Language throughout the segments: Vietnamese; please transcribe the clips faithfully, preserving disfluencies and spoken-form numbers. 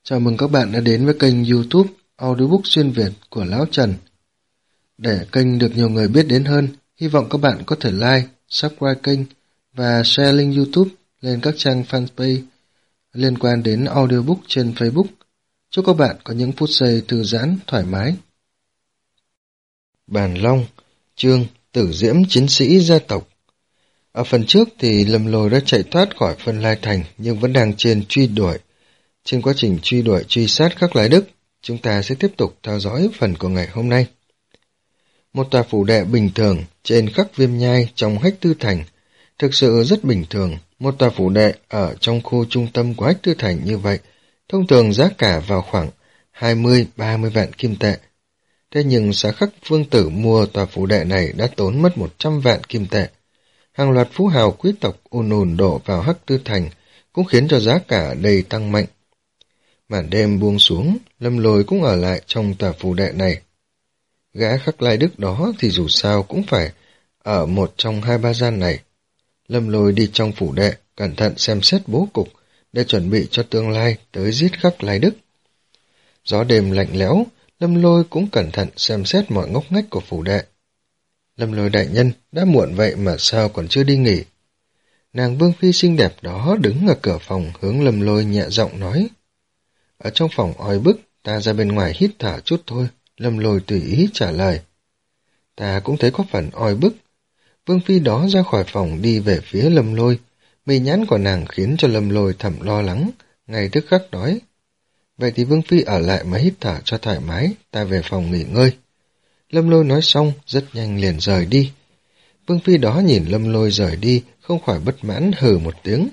Chào mừng các bạn đã đến với kênh YouTube Audiobook xuyên Việt của Lão Trần. Để kênh được nhiều người biết đến hơn, hy vọng các bạn có thể like, subscribe kênh và share link YouTube lên các trang fanpage liên quan đến audiobook trên Facebook. Chúc các bạn có những phút giây thư giãn, thoải mái. Bàn Long, chương Tử Diễm Chiến Sĩ Gia Tộc. Ở phần trước thì Lâm Lôi đã chạy thoát khỏi Phân Lai Thành nhưng vẫn đang trên truy đuổi. Trên quá trình truy đuổi truy sát Khắc Lai Đức, chúng ta sẽ tiếp tục theo dõi phần của ngày hôm nay. Một tòa phủ đệ bình thường trên Khắc Viêm Nhai trong Hách Tư Thành, thực sự rất bình thường. Một tòa phủ đệ ở trong khu trung tâm của Hách Tư Thành như vậy, thông thường giá cả vào khoảng hai mươi đến ba mươi vạn kim tệ. Thế nhưng Xá Khắc Vương Tử mua tòa phủ đệ này đã tốn mất một trăm vạn kim tệ. Hàng loạt phú hào quý tộc ùn ùn đổ vào Hách Tư Thành, cũng khiến cho giá cả đây tăng mạnh. Màn đêm buông xuống, Lâm Lôi cũng ở lại trong tòa phủ đệ này. Gã Khắc Lai Đức đó thì dù sao cũng phải ở một trong hai ba gian này. Lâm Lôi đi trong phủ đệ, cẩn thận xem xét bố cục, để chuẩn bị cho tương lai tới giết Khắc Lai Đức. Gió đêm lạnh lẽo, Lâm Lôi cũng cẩn thận xem xét mọi ngóc ngách của phủ đệ. Lâm Lôi đại nhân, đã muộn vậy mà sao còn chưa đi nghỉ? Nàng Vương Phi xinh đẹp đó đứng ở cửa phòng hướng Lâm Lôi nhẹ giọng nói. Ở trong phòng oi bức, ta ra bên ngoài hít thở chút thôi, Lâm Lôi tùy ý trả lời. Ta cũng thấy có phần oi bức. Vương Phi đó ra khỏi phòng đi về phía Lâm Lôi, mì nhãn của nàng khiến cho Lâm Lôi thầm lo lắng, ngay tức khắc nói. Vậy thì Vương Phi ở lại mà hít thở cho thoải mái, ta về phòng nghỉ ngơi. Lâm Lôi nói xong, rất nhanh liền rời đi. Vương Phi đó nhìn Lâm Lôi rời đi, không khỏi bất mãn hừ một tiếng.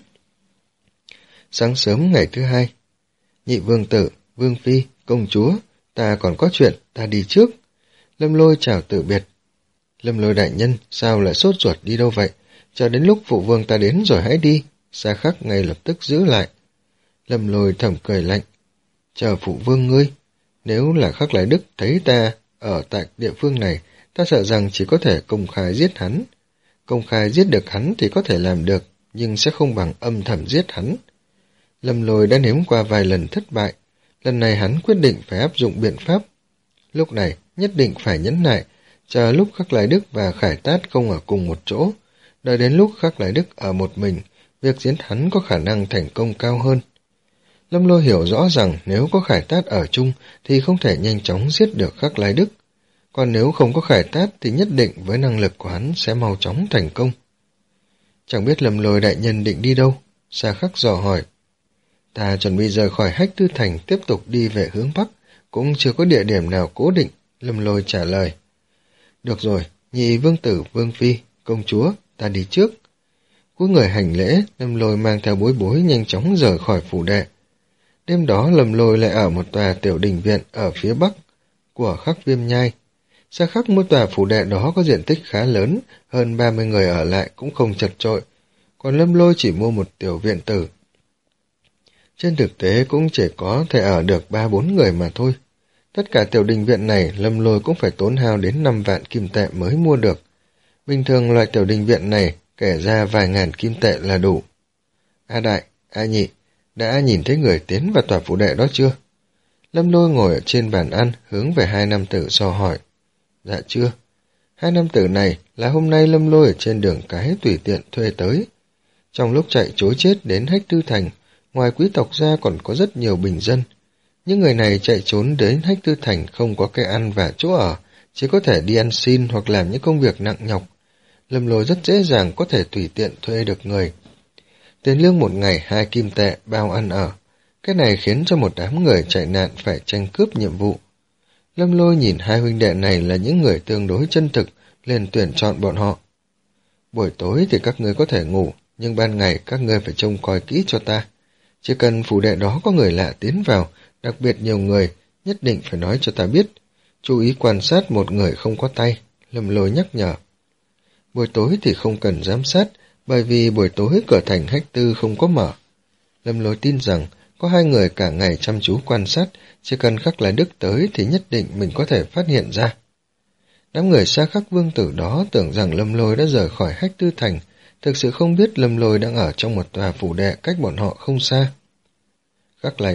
Sáng sớm ngày thứ hai, Nhị Vương Tử, Vương Phi, Công Chúa, ta còn có chuyện, ta đi trước. Lâm Lôi chào từ biệt. Lâm Lôi đại nhân, sao lại sốt ruột đi đâu vậy? Chờ đến lúc phụ vương ta đến rồi hãy đi. Xá Khắc ngay lập tức giữ lại. Lâm Lôi thầm cười lạnh. Chờ phụ vương ngươi. Nếu là Khắc Lai Đức thấy ta ở tại địa phương này, ta sợ rằng chỉ có thể công khai giết hắn. Công khai giết được hắn thì có thể làm được, nhưng sẽ không bằng âm thầm giết hắn. Lâm Lôi đã nếm qua vài lần thất bại, lần này hắn quyết định phải áp dụng biện pháp. Lúc này, nhất định phải nhẫn nại, chờ lúc Khắc Lai Đức và Khải Tát không ở cùng một chỗ, đợi đến lúc Khắc Lai Đức ở một mình, việc giết hắn có khả năng thành công cao hơn. Lâm Lôi hiểu rõ rằng nếu có Khải Tát ở chung thì không thể nhanh chóng giết được Khắc Lai Đức, còn nếu không có Khải Tát thì nhất định với năng lực của hắn sẽ mau chóng thành công. Chẳng biết Lâm Lôi đại nhân định đi đâu? Xá Khắc dò hỏi. Ta chuẩn bị rời khỏi Hách Tư Thành tiếp tục đi về hướng Bắc, cũng chưa có địa điểm nào cố định, Lâm Lôi trả lời. Được rồi, Nhị Vương Tử, Vương Phi, Công Chúa, ta đi trước. Cuối người hành lễ, Lâm Lôi mang theo bối bối nhanh chóng rời khỏi phủ đệ. Đêm đó Lâm Lôi lại ở một tòa tiểu đình viện ở phía Bắc của Khắc Viêm Nhai. Xa Khắc mỗi tòa phủ đệ đó có diện tích khá lớn, hơn ba mươi người ở lại cũng không chật chội, còn Lâm Lôi chỉ mua một tiểu viện tử. Trên thực tế cũng chỉ có thể ở được ba bốn người mà thôi. Tất cả tiểu đình viện này Lâm Lôi cũng phải tốn hao đến năm vạn kim tệ mới mua được. Bình thường loại tiểu đình viện này kể ra vài ngàn kim tệ là đủ. A Đại, A Nhị, đã nhìn thấy người tiến vào tòa phủ đệ đó chưa? Lâm Lôi ngồi ở trên bàn ăn hướng về hai nam tử dò hỏi. Dạ chưa. Hai nam tử này là hôm nay Lâm Lôi ở trên đường cái tùy tiện thuê tới. Trong lúc chạy trối chết đến Hách Tư Thành, ngoài quý tộc ra còn có rất nhiều bình dân. Những người này chạy trốn đến Hách Tư Thành không có cái ăn và chỗ ở, chỉ có thể đi ăn xin hoặc làm những công việc nặng nhọc. Lâm Lôi rất dễ dàng có thể tùy tiện thuê được người. Tiền lương một ngày hai kim tệ bao ăn ở. Cái này khiến cho một đám người chạy nạn phải tranh cướp nhiệm vụ. Lâm Lôi nhìn hai huynh đệ này là những người tương đối chân thực, liền tuyển chọn bọn họ. Buổi tối thì các ngươi có thể ngủ, nhưng ban ngày các ngươi phải trông coi kỹ cho ta. Chỉ cần phủ đệ đó có người lạ tiến vào, đặc biệt nhiều người, nhất định phải nói cho ta biết. Chú ý quan sát một người không có tay, Lâm Lôi nhắc nhở. Buổi tối thì không cần giám sát, bởi vì buổi tối cửa thành Hách Tư không có mở. Lâm Lôi tin rằng có hai người cả ngày chăm chú quan sát, chỉ cần Khắc Lai Đức tới thì nhất định mình có thể phát hiện ra. Đám người Xa Khắc Vương Tử đó tưởng rằng Lâm Lôi đã rời khỏi Hách Tư Thành, thực sự không biết Lâm Lôi đang ở trong một tòa phủ đệ cách bọn họ không xa. Khắc Lai Đức,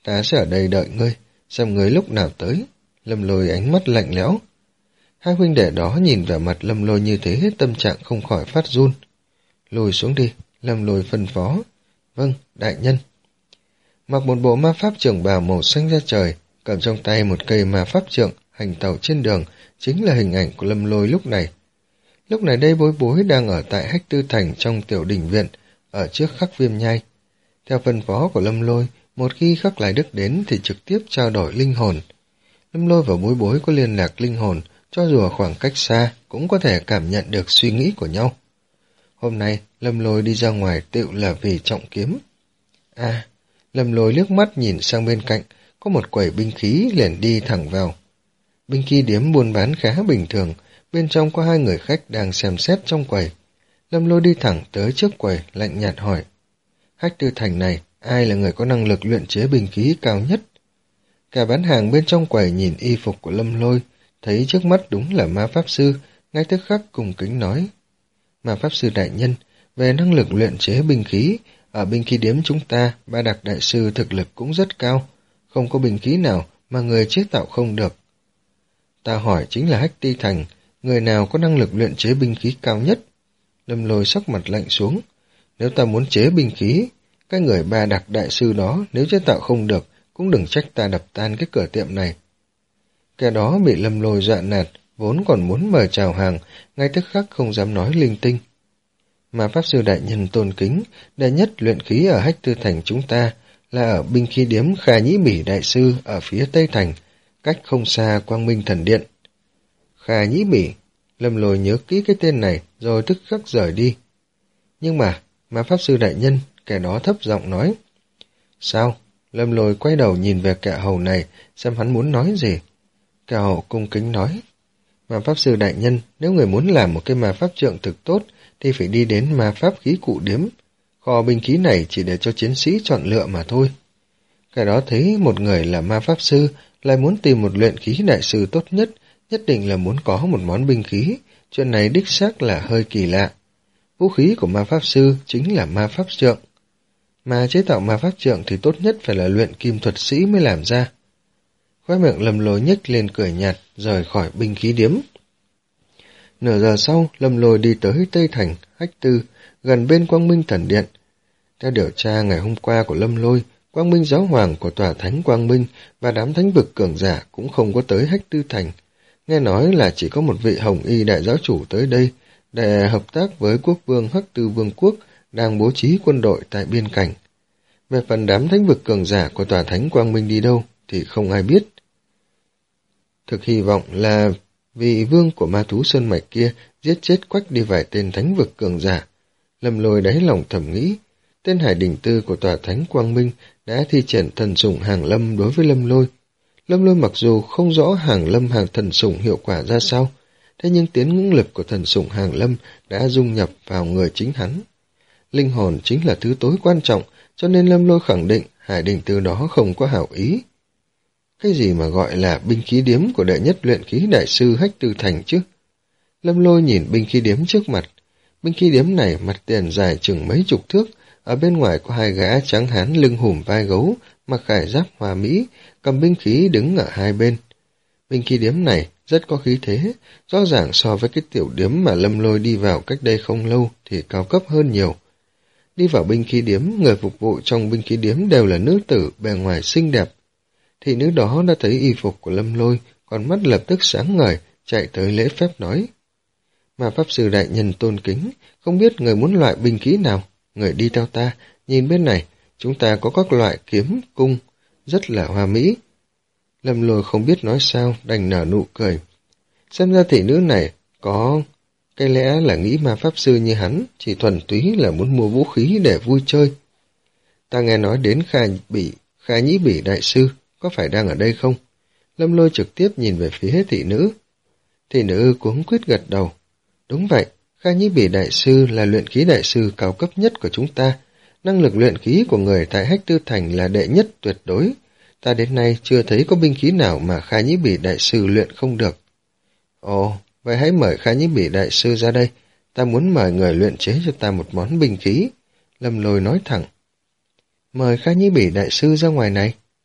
ta sẽ ở đây đợi ngươi, xem ngươi lúc nào tới. Lâm Lôi ánh mắt lạnh lẽo. Hai huynh đệ đó nhìn vào mặt Lâm Lôi như thế, tâm trạng không khỏi phát run. Lùi xuống đi, Lâm Lôi phân phó. Vâng, đại nhân. Mặc một bộ ma pháp trưởng bào màu xanh da trời, cầm trong tay một cây ma pháp trượng, hành tẩu trên đường, chính là hình ảnh của Lâm Lôi lúc này. Lúc này đây Bối Bối đang ở tại Hách Tư Thành trong tiểu đình viện, ở trước Khắc Viêm Nhai. Theo phân phó của Lâm Lôi, một khi Khắc Lại Đức đến thì trực tiếp trao đổi linh hồn. Lâm Lôi và Bối Bối có liên lạc linh hồn, cho dù ở khoảng cách xa cũng có thể cảm nhận được suy nghĩ của nhau. Hôm nay, Lâm Lôi đi ra ngoài tựu là vì trọng kiếm. À, Lâm Lôi liếc mắt nhìn sang bên cạnh, có một quầy binh khí liền đi thẳng vào. Binh khí điếm buôn bán khá bình thường, bên trong có hai người khách đang xem xét trong quầy. Lâm Lôi đi thẳng tới trước quầy, lạnh nhạt hỏi. Hách Tư Thành này, ai là người có năng lực luyện chế binh khí cao nhất? Cả bán hàng bên trong quầy nhìn y phục của Lâm Lôi, thấy trước mắt đúng là ma pháp sư, ngay tức khắc cùng kính nói. Ma pháp sư đại nhân, về năng lực luyện chế binh khí, ở binh khí điếm chúng ta, Ba Đặc đại sư thực lực cũng rất cao, không có binh khí nào mà người chế tạo không được. Ta hỏi chính là Hách Tư Thành, người nào có năng lực luyện chế binh khí cao nhất? Lâm Lôi sắc mặt lạnh xuống. Nếu ta muốn chế binh khí, cái người Ba Đặc đại sư đó nếu chế tạo không được, cũng đừng trách ta đập tan cái cửa tiệm này. Kẻ đó bị Lâm Lôi dọa nạt, vốn còn muốn mời chào hàng, ngay tức khắc không dám nói linh tinh. Mà pháp sư đại nhân tôn kính, đệ nhất luyện khí ở Hách Tư Thành chúng ta là ở binh khí điếm Kha Nhĩ Bỉ đại sư ở phía Tây Thành, cách không xa Quang Minh Thần Điện. Kha Nhĩ Bỉ, Lâm Lôi nhớ kỹ cái tên này rồi tức khắc rời đi. Nhưng mà, mà pháp sư đại nhân, kẻ đó thấp giọng nói. Sao? Lâm Lôi quay đầu nhìn về kẻ hầu này, xem hắn muốn nói gì. Kẻ hầu cung kính nói. Ma pháp sư đại nhân, nếu người muốn làm một cái ma pháp trượng thực tốt, thì phải đi đến ma pháp khí cụ điếm. Kho binh khí này chỉ để cho chiến sĩ chọn lựa mà thôi. Cái đó thấy một người là ma pháp sư, lại muốn tìm một luyện khí đại sư tốt nhất, nhất định là muốn có một món binh khí. Chuyện này đích xác là hơi kỳ lạ. Vũ khí của ma pháp sư chính là ma pháp trượng. Mà chế tạo ma pháp trượng thì tốt nhất phải là luyện kim thuật sĩ mới làm ra. Khóe miệng Lâm Lôi nhếch lên cười nhạt, rời khỏi binh khí điếm. Nửa giờ sau, Lâm Lôi đi tới Tây Thành, Hách Tư, gần bên Quang Minh Thần Điện. Theo điều tra ngày hôm qua của Lâm Lôi, Quang Minh Giáo Hoàng của Tòa Thánh Quang Minh và đám thánh vực cường giả cũng không có tới Hách Tư Thành. Nghe nói là chỉ có một vị Hồng Y đại giáo chủ tới đây để hợp tác với quốc vương Hắc Tư Vương quốc đang bố trí quân đội tại biên cảnh. Về phần đám thánh vực cường giả của Tòa Thánh Quang Minh đi đâu thì không ai biết. Thực hy vọng là vị vương của ma thú sơn mạch kia giết chết quách đi vài tên thánh vực cường giả. Lâm Lôi đáy lòng thầm nghĩ, tên Hải Đình Tư của Tòa Thánh Quang Minh đã thi triển thần sủng hàng lâm đối với Lâm Lôi. Lâm Lôi mặc dù không rõ hàng lâm hàng thần sủng hiệu quả ra sao, thế nhưng tiến ngưỡng lực của thần sủng hàng lâm đã dung nhập vào người chính hắn. Linh hồn chính là thứ tối quan trọng, cho nên Lâm Lôi khẳng định Hải Đình Tư đó không có hảo ý. Cái gì mà gọi là binh khí điếm của đệ nhất luyện khí đại sư Hách Tư Thành chứ? Lâm Lôi nhìn binh khí điếm trước mặt. Binh khí điếm này mặt tiền dài chừng mấy chục thước, ở bên ngoài có hai gã trắng hán lưng hùm vai gấu, mặc khải giáp hoa mỹ, cầm binh khí đứng ở hai bên. Binh khí điếm này rất có khí thế, rõ ràng so với cái tiểu điếm mà Lâm Lôi đi vào cách đây không lâu thì cao cấp hơn nhiều. Đi vào binh khí điếm, người phục vụ trong binh khí điếm đều là nữ tử bề ngoài xinh đẹp. Thị nữ đó đã thấy y phục của Lâm Lôi, con mắt lập tức sáng ngời, chạy tới lễ phép nói. Mà pháp sư đại nhân tôn kính, không biết người muốn loại binh khí nào, người đi theo ta, nhìn bên này, chúng ta có các loại kiếm, cung, rất là hoa mỹ. Lâm Lôi không biết nói sao, đành nở nụ cười. Xem ra thị nữ này có cái lẽ là nghĩ ma pháp sư như hắn, chỉ thuần túy là muốn mua vũ khí để vui chơi. Ta nghe nói đến Kha Bỉ, Kha Nhĩ Bỉ đại sư, có phải đang ở đây không? Lâm Lôi trực tiếp nhìn về phía thị nữ. Thị nữ cuống quýt gật đầu. Đúng vậy, Kha Nhĩ Bỉ đại sư là luyện khí đại sư cao cấp nhất của chúng ta. Năng lực luyện khí của người tại Hách Tư Thành là đệ nhất tuyệt đối. Ta đến nay chưa thấy có binh khí nào mà Kha Nhĩ Bỉ đại sư luyện không được. Ồ, vậy hãy mời Kha Nhĩ Bỉ đại sư ra đây. Ta muốn mời người luyện chế cho ta một món binh khí. Lâm Lôi nói thẳng. Mời Kha Nhĩ Bỉ đại sư ra ngoài này.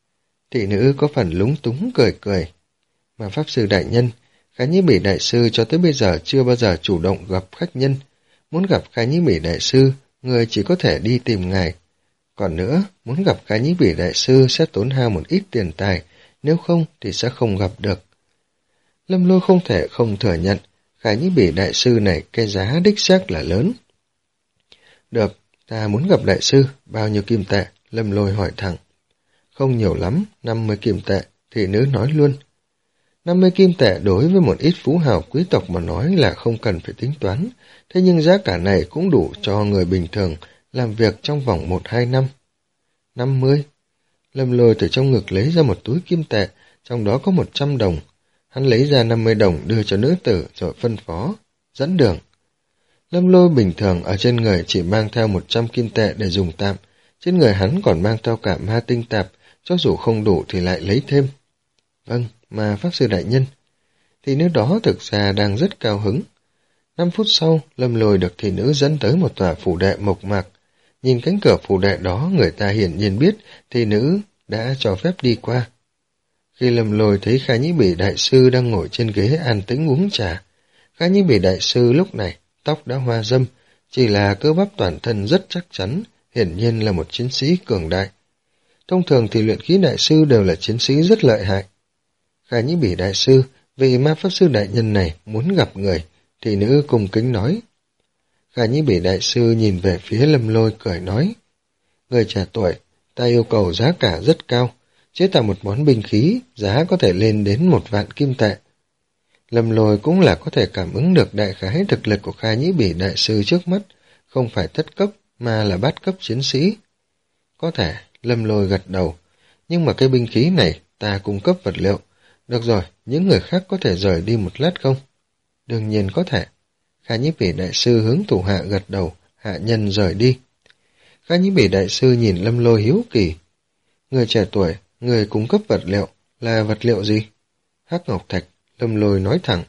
Thị nữ có phần lúng túng cười cười. Mà Pháp Sư đại nhân, Khả Nhĩ Bỉ đại sư cho tới bây giờ chưa bao giờ chủ động gặp khách nhân. Muốn gặp Khả Nhĩ Bỉ đại sư, người chỉ có thể đi tìm ngài. Còn nữa, muốn gặp Khả Nhĩ Bỉ đại sư sẽ tốn hao một ít tiền tài, nếu không thì sẽ không gặp được. Lâm Lôi không thể không thừa nhận, Khả Nhĩ Bỉ đại sư này cái giá đích xác là lớn. Được, ta muốn gặp đại sư, bao nhiêu kim tệ? Lâm Lôi hỏi thẳng. Không nhiều lắm, năm mươi kim tệ, thị nữ nói luôn. năm mươi kim tệ đối với một ít phú hào quý tộc mà nói là không cần phải tính toán, thế nhưng giá cả này cũng đủ cho người bình thường làm việc trong vòng một hai năm. năm mươi. Lâm Lôi từ trong ngực lấy ra một túi kim tệ, trong đó có một trăm đồng. Hắn lấy ra năm mươi đồng đưa cho nữ tử rồi phân phó, dẫn đường. Lâm Lôi bình thường ở trên người chỉ mang theo một trăm kim tệ để dùng tạm, trên người hắn còn mang theo cả ma tinh tạp, cho dù không đủ thì lại lấy thêm. Vâng, mà Pháp Sư đại nhân. Thị nữ đó thực ra đang rất cao hứng. Năm phút sau, Lâm Lôi được thị nữ dẫn tới một tòa phủ đệ mộc mạc. Nhìn cánh cửa phủ đệ đó, người ta hiển nhiên biết thị nữ đã cho phép đi qua. Khi Lâm Lôi thấy Khả Nhĩ Bỉ đại sư đang ngồi trên ghế an tĩnh uống trà, Khả Nhĩ Bỉ đại sư lúc này tóc đã hoa râm, chỉ là cơ bắp toàn thân rất chắc chắn, hiển nhiên là một chiến sĩ cường đại. Thông thường thì luyện khí đại sư đều là chiến sĩ rất lợi hại. Khả Nhĩ Bỉ đại sư, vị ma pháp sư đại nhân này muốn gặp người, thị nữ cung kính nói. Khả Nhĩ Bỉ đại sư nhìn về phía Lâm Lôi cười nói. Người trẻ tuổi, ta yêu cầu giá cả rất cao, chế tạo một món binh khí, giá có thể lên đến một vạn kim tệ. Lâm Lôi cũng là có thể cảm ứng được đại khái thực lực của Khả Nhĩ Bỉ đại sư trước mắt, không phải thất cấp mà là bát cấp chiến sĩ. Có thể, Lâm Lôi gật đầu, nhưng mà cái binh khí này ta cung cấp vật liệu. Được rồi, những người khác có thể rời đi một lát không? Đương nhiên có thể. Khả Nhĩ Bỉ đại sư hướng thủ hạ gật đầu, hạ nhân rời đi. Khả Nhĩ Bỉ đại sư nhìn Lâm Lôi hiếu kỳ. Người trẻ tuổi, người cung cấp vật liệu, là vật liệu gì? Hắc ngọc thạch, Lâm Lôi nói thẳng.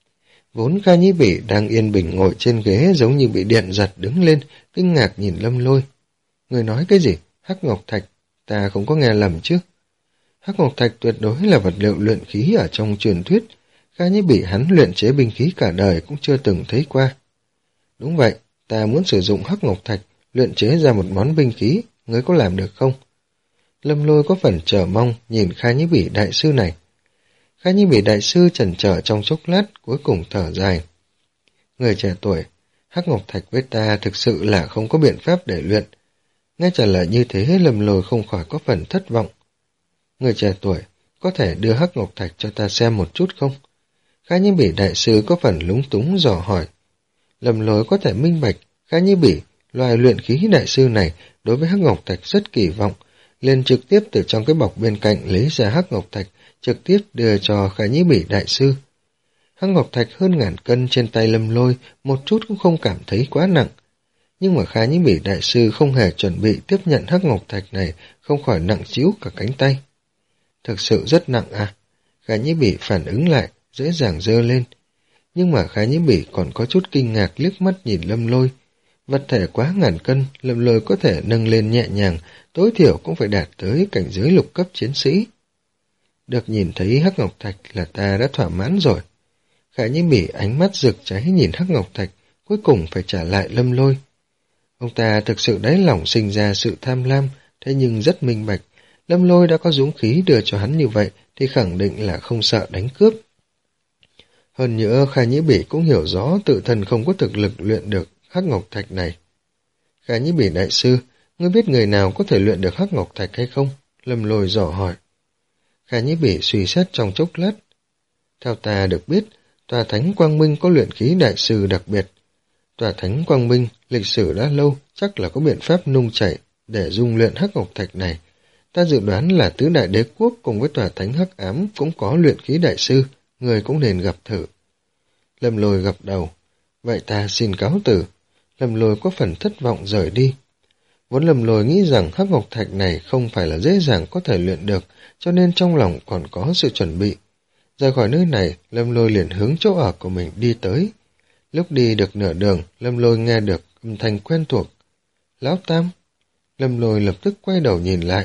Vốn Khả Nhĩ Bỉ đang yên bình ngồi trên ghế giống như bị điện giật đứng lên, kinh ngạc nhìn Lâm Lôi. Người nói cái gì? Hắc ngọc thạch, ta không có nghe lầm chứ? Hắc ngọc thạch tuyệt đối là vật liệu luyện khí ở trong truyền thuyết, Khả Nhĩ Bỉ hắn luyện chế binh khí cả đời cũng chưa từng thấy qua. Đúng vậy, ta muốn sử dụng hắc ngọc thạch luyện chế ra một món binh khí, ngươi có làm được không? Lâm Lôi có phần chờ mong nhìn Khả Nhĩ Bỉ đại sư này. Khả Nhĩ Bỉ đại sư chần chờ trong chốc lát, cuối cùng thở dài. Người trẻ tuổi, hắc ngọc thạch với ta thực sự là không có biện pháp để luyện. Nghe trả lời như thế, Lâm Lôi không khỏi có phần thất vọng. Người trẻ tuổi, có thể đưa hắc ngọc thạch cho ta xem một chút không? Khả Nhĩ Bỉ đại sư có phần lúng túng dò hỏi. Lâm Lôi có thể minh bạch, Khả Nhĩ Bỉ, loài luyện khí đại sư này đối với hắc ngọc thạch rất kỳ vọng, liền trực tiếp từ trong cái bọc bên cạnh lấy ra hắc ngọc thạch, trực tiếp đưa cho Khả Nhĩ Bỉ đại sư. Hắc ngọc thạch hơn ngàn cân trên tay Lâm Lôi, một chút cũng không cảm thấy quá nặng. Nhưng mà Khả Nhĩ Bỉ đại sư không hề chuẩn bị tiếp nhận hắc ngọc thạch này, không khỏi nặng trĩu cả cánh tay. Thực sự rất nặng à? Khả Nhĩ Bỉ phản ứng lại, dễ dàng giơ lên. Nhưng mà Khả Nhĩ Bỉ còn có chút kinh ngạc liếc mắt nhìn Lâm Lôi. Vật thể quá ngàn cân, Lâm Lôi có thể nâng lên nhẹ nhàng, tối thiểu cũng phải đạt tới cảnh giới lục cấp chiến sĩ. Được nhìn thấy hắc ngọc thạch là ta đã thỏa mãn rồi. Khả Nhĩ Bỉ ánh mắt rực cháy nhìn hắc ngọc thạch, cuối cùng phải trả lại Lâm Lôi. Ông ta thực sự đáy lòng sinh ra sự tham lam, thế nhưng rất minh bạch. Lâm Lôi đã có dũng khí đưa cho hắn như vậy thì khẳng định là không sợ đánh cướp. Hơn nữa, Khả Nhĩ Bỉ cũng hiểu rõ tự thân không có thực lực luyện được hắc ngọc thạch này. Khả Nhĩ Bỉ đại sư, ngươi biết người nào có thể luyện được hắc ngọc thạch hay không? Lâm Lôi dò hỏi. Khả Nhĩ Bỉ suy xét trong chốc lát. Theo ta được biết, tòa Thánh Quang Minh có luyện khí đại sư đặc biệt. Tòa Thánh Quang Minh lịch sử đã lâu, chắc là có biện pháp nung chảy để dung luyện hắc ngọc thạch này. Ta dự đoán là tứ đại đế quốc cùng với tòa Thánh Hắc Ám cũng có luyện khí đại sư, người cũng nên gặp thử. Lâm Lôi gật đầu. Vậy ta xin cáo từ. Lâm Lôi có phần thất vọng rời đi. Vốn Lâm Lôi nghĩ rằng hắc ngọc thạch này không phải là dễ dàng có thể luyện được, cho nên trong lòng còn có sự chuẩn bị. Rời khỏi nơi này, Lâm Lôi liền hướng chỗ ở của mình đi tới. Lúc đi được nửa đường, Lâm Lôi nghe được âm thanh quen thuộc. Lão Tam. Lâm Lôi lập tức quay đầu nhìn lại.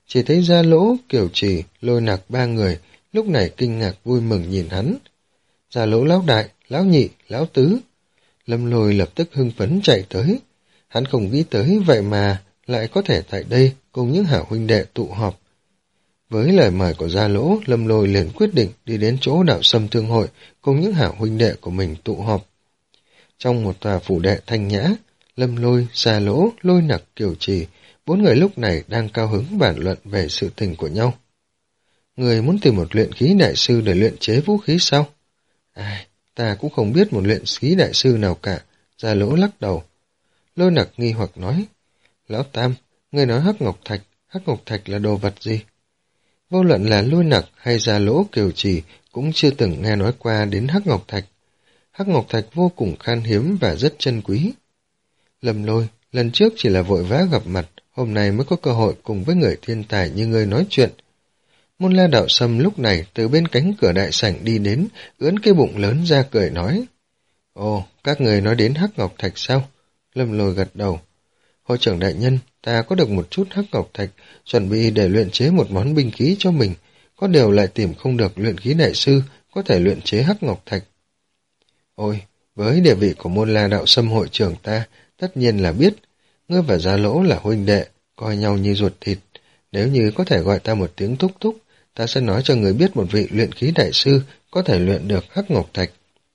Chỉ thấy Gia Lỗ, Kiều Trì, Lôi Nặc ba người, lúc này kinh ngạc vui mừng nhìn hắn. Gia Lỗ lão đại, lão nhị, lão tứ. Lâm Lôi lập tức hưng phấn chạy tới. Hắn không nghĩ tới vậy mà lại có thể tại đây cùng những hảo huynh đệ tụ họp. Với lời mời của Gia Lỗ, Lâm Lôi liền quyết định đi đến chỗ Đạo Sâm Thương hội cùng những hảo huynh đệ của mình tụ họp. Trong một tòa phủ đệ thanh nhã, Lâm Lôi, Gia Lỗ, Lôi Nặc, Kiều Trì, bốn người lúc này đang cao hứng bàn luận về sự tình của nhau. Người muốn tìm một luyện khí đại sư để luyện chế vũ khí sao? Ai, ta cũng không biết một luyện khí đại sư nào cả. Gia Lỗ lắc đầu. Lôi Nặc nghi hoặc nói, Lão Tam, người nói hắc ngọc thạch, hắc ngọc thạch là đồ vật gì? Vô luận là Lôi Nặc hay Gia Lỗ, Kiều Trì cũng chưa từng nghe nói qua đến hắc ngọc thạch. Hắc ngọc thạch vô cùng khan hiếm và rất chân quý. Lâm Lôi, lần trước chỉ là vội vã gặp mặt, hôm nay mới có cơ hội cùng với người thiên tài như ngươi nói chuyện. Môn La Đạo Sâm lúc này từ bên cánh cửa đại sảnh đi đến, ưỡn cái bụng lớn ra cười nói. Ồ, các người nói đến hắc ngọc thạch sao? Lâm Lôi gật đầu. Hội trưởng đại nhân, ta có được một chút hắc ngọc thạch, chuẩn bị để luyện chế một món binh khí cho mình, có điều lại tìm không được luyện khí đại sư có thể luyện chế hắc ngọc thạch. Ôi, với địa vị của môn La Đạo Sâm hội trưởng ta, tất nhiên là biết, ngươi và Gia Lỗ là huynh đệ, coi nhau như ruột thịt. Nếu như có thể gọi ta một tiếng thúc thúc, ta sẽ nói cho người biết một vị luyện khí đại sư có thể luyện được hắc ngọc thạch.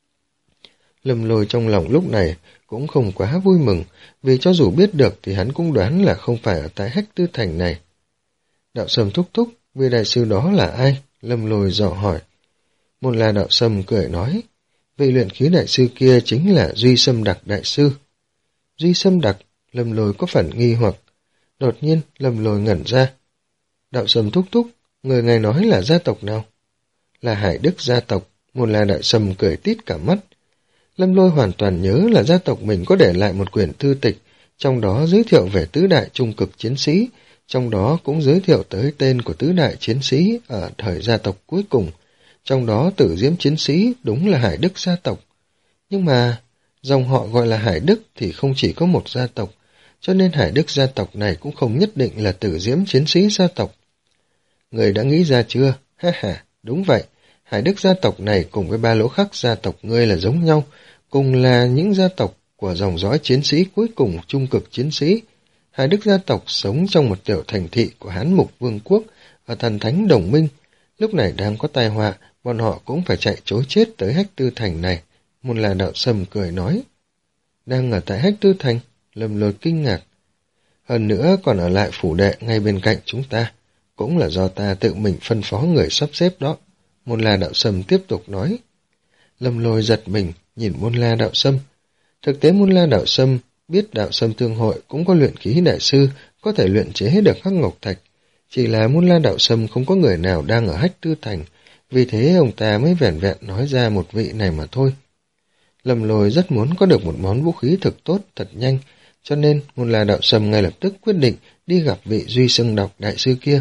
Lâm Lôi trong lòng lúc này cũng không quá vui mừng, vì cho dù biết được thì hắn cũng đoán là không phải ở tại Hách Tư Thành này. Đạo Sâm thúc thúc, vị đại sư đó là ai? Lâm Lôi dò hỏi. Môn La Đạo Sâm cười nói, vị luyện khí đại sư kia chính là Duy Sâm Đặc đại sư. Duy Sâm Đặc, Lâm Lôi có phần nghi hoặc. Đột nhiên, Lâm Lôi ngẩn ra. Đạo Sâm thúc thúc, người ngài nói là gia tộc nào? Là Hải Đức gia tộc. Môn La Đạo Sâm cười tít cả mắt. Lâm Lôi hoàn toàn nhớ là gia tộc mình có để lại một quyển thư tịch, trong đó giới thiệu về tứ đại trung cực chiến sĩ, trong đó cũng giới thiệu tới tên của tứ đại chiến sĩ ở thời gia tộc cuối cùng. Trong đó Tử Diễm chiến sĩ đúng là Hải Đức gia tộc. Nhưng mà dòng họ gọi là Hải Đức thì không chỉ có một gia tộc, cho nên Hải Đức gia tộc này cũng không nhất định là Tử Diễm chiến sĩ gia tộc. Người đã nghĩ ra chưa? Ha ha, đúng vậy. Hải Đức gia tộc này cùng với ba lỗ khắc gia tộc ngươi là giống nhau, cùng là những gia tộc của dòng dõi chiến sĩ cuối cùng trung cực chiến sĩ. Hải Đức gia tộc sống trong một tiểu thành thị của Hán Mục Vương quốc ở thần thánh đồng minh. Lúc này đang có tai họa, bọn họ cũng phải chạy trối chết tới Hách Tư Thành này. Môn La Đạo Sâm cười nói. Đang ở tại Hách Tư Thành? Lâm Lôi kinh ngạc. Hơn nữa còn ở lại phủ đệ ngay bên cạnh chúng ta. Cũng là do ta tự mình phân phó người sắp xếp đó. Môn La Đạo Sâm tiếp tục nói. Lâm Lôi giật mình, nhìn Môn La Đạo Sâm. Thực tế Môn La Đạo Sâm biết Đạo Sâm Thương hội cũng có luyện khí đại sư có thể luyện chế được hắc ngọc thạch. Chỉ là Môn La Đạo Sâm không có người nào đang ở Hách Tư Thành, vì thế ông ta mới vẻn vẹn nói ra một vị này mà thôi. Lâm Lôi rất muốn có được một món vũ khí thực tốt, thật nhanh, cho nên Môn La Đạo Sâm ngay lập tức quyết định đi gặp vị Duy Sâm Đọc đại sư kia.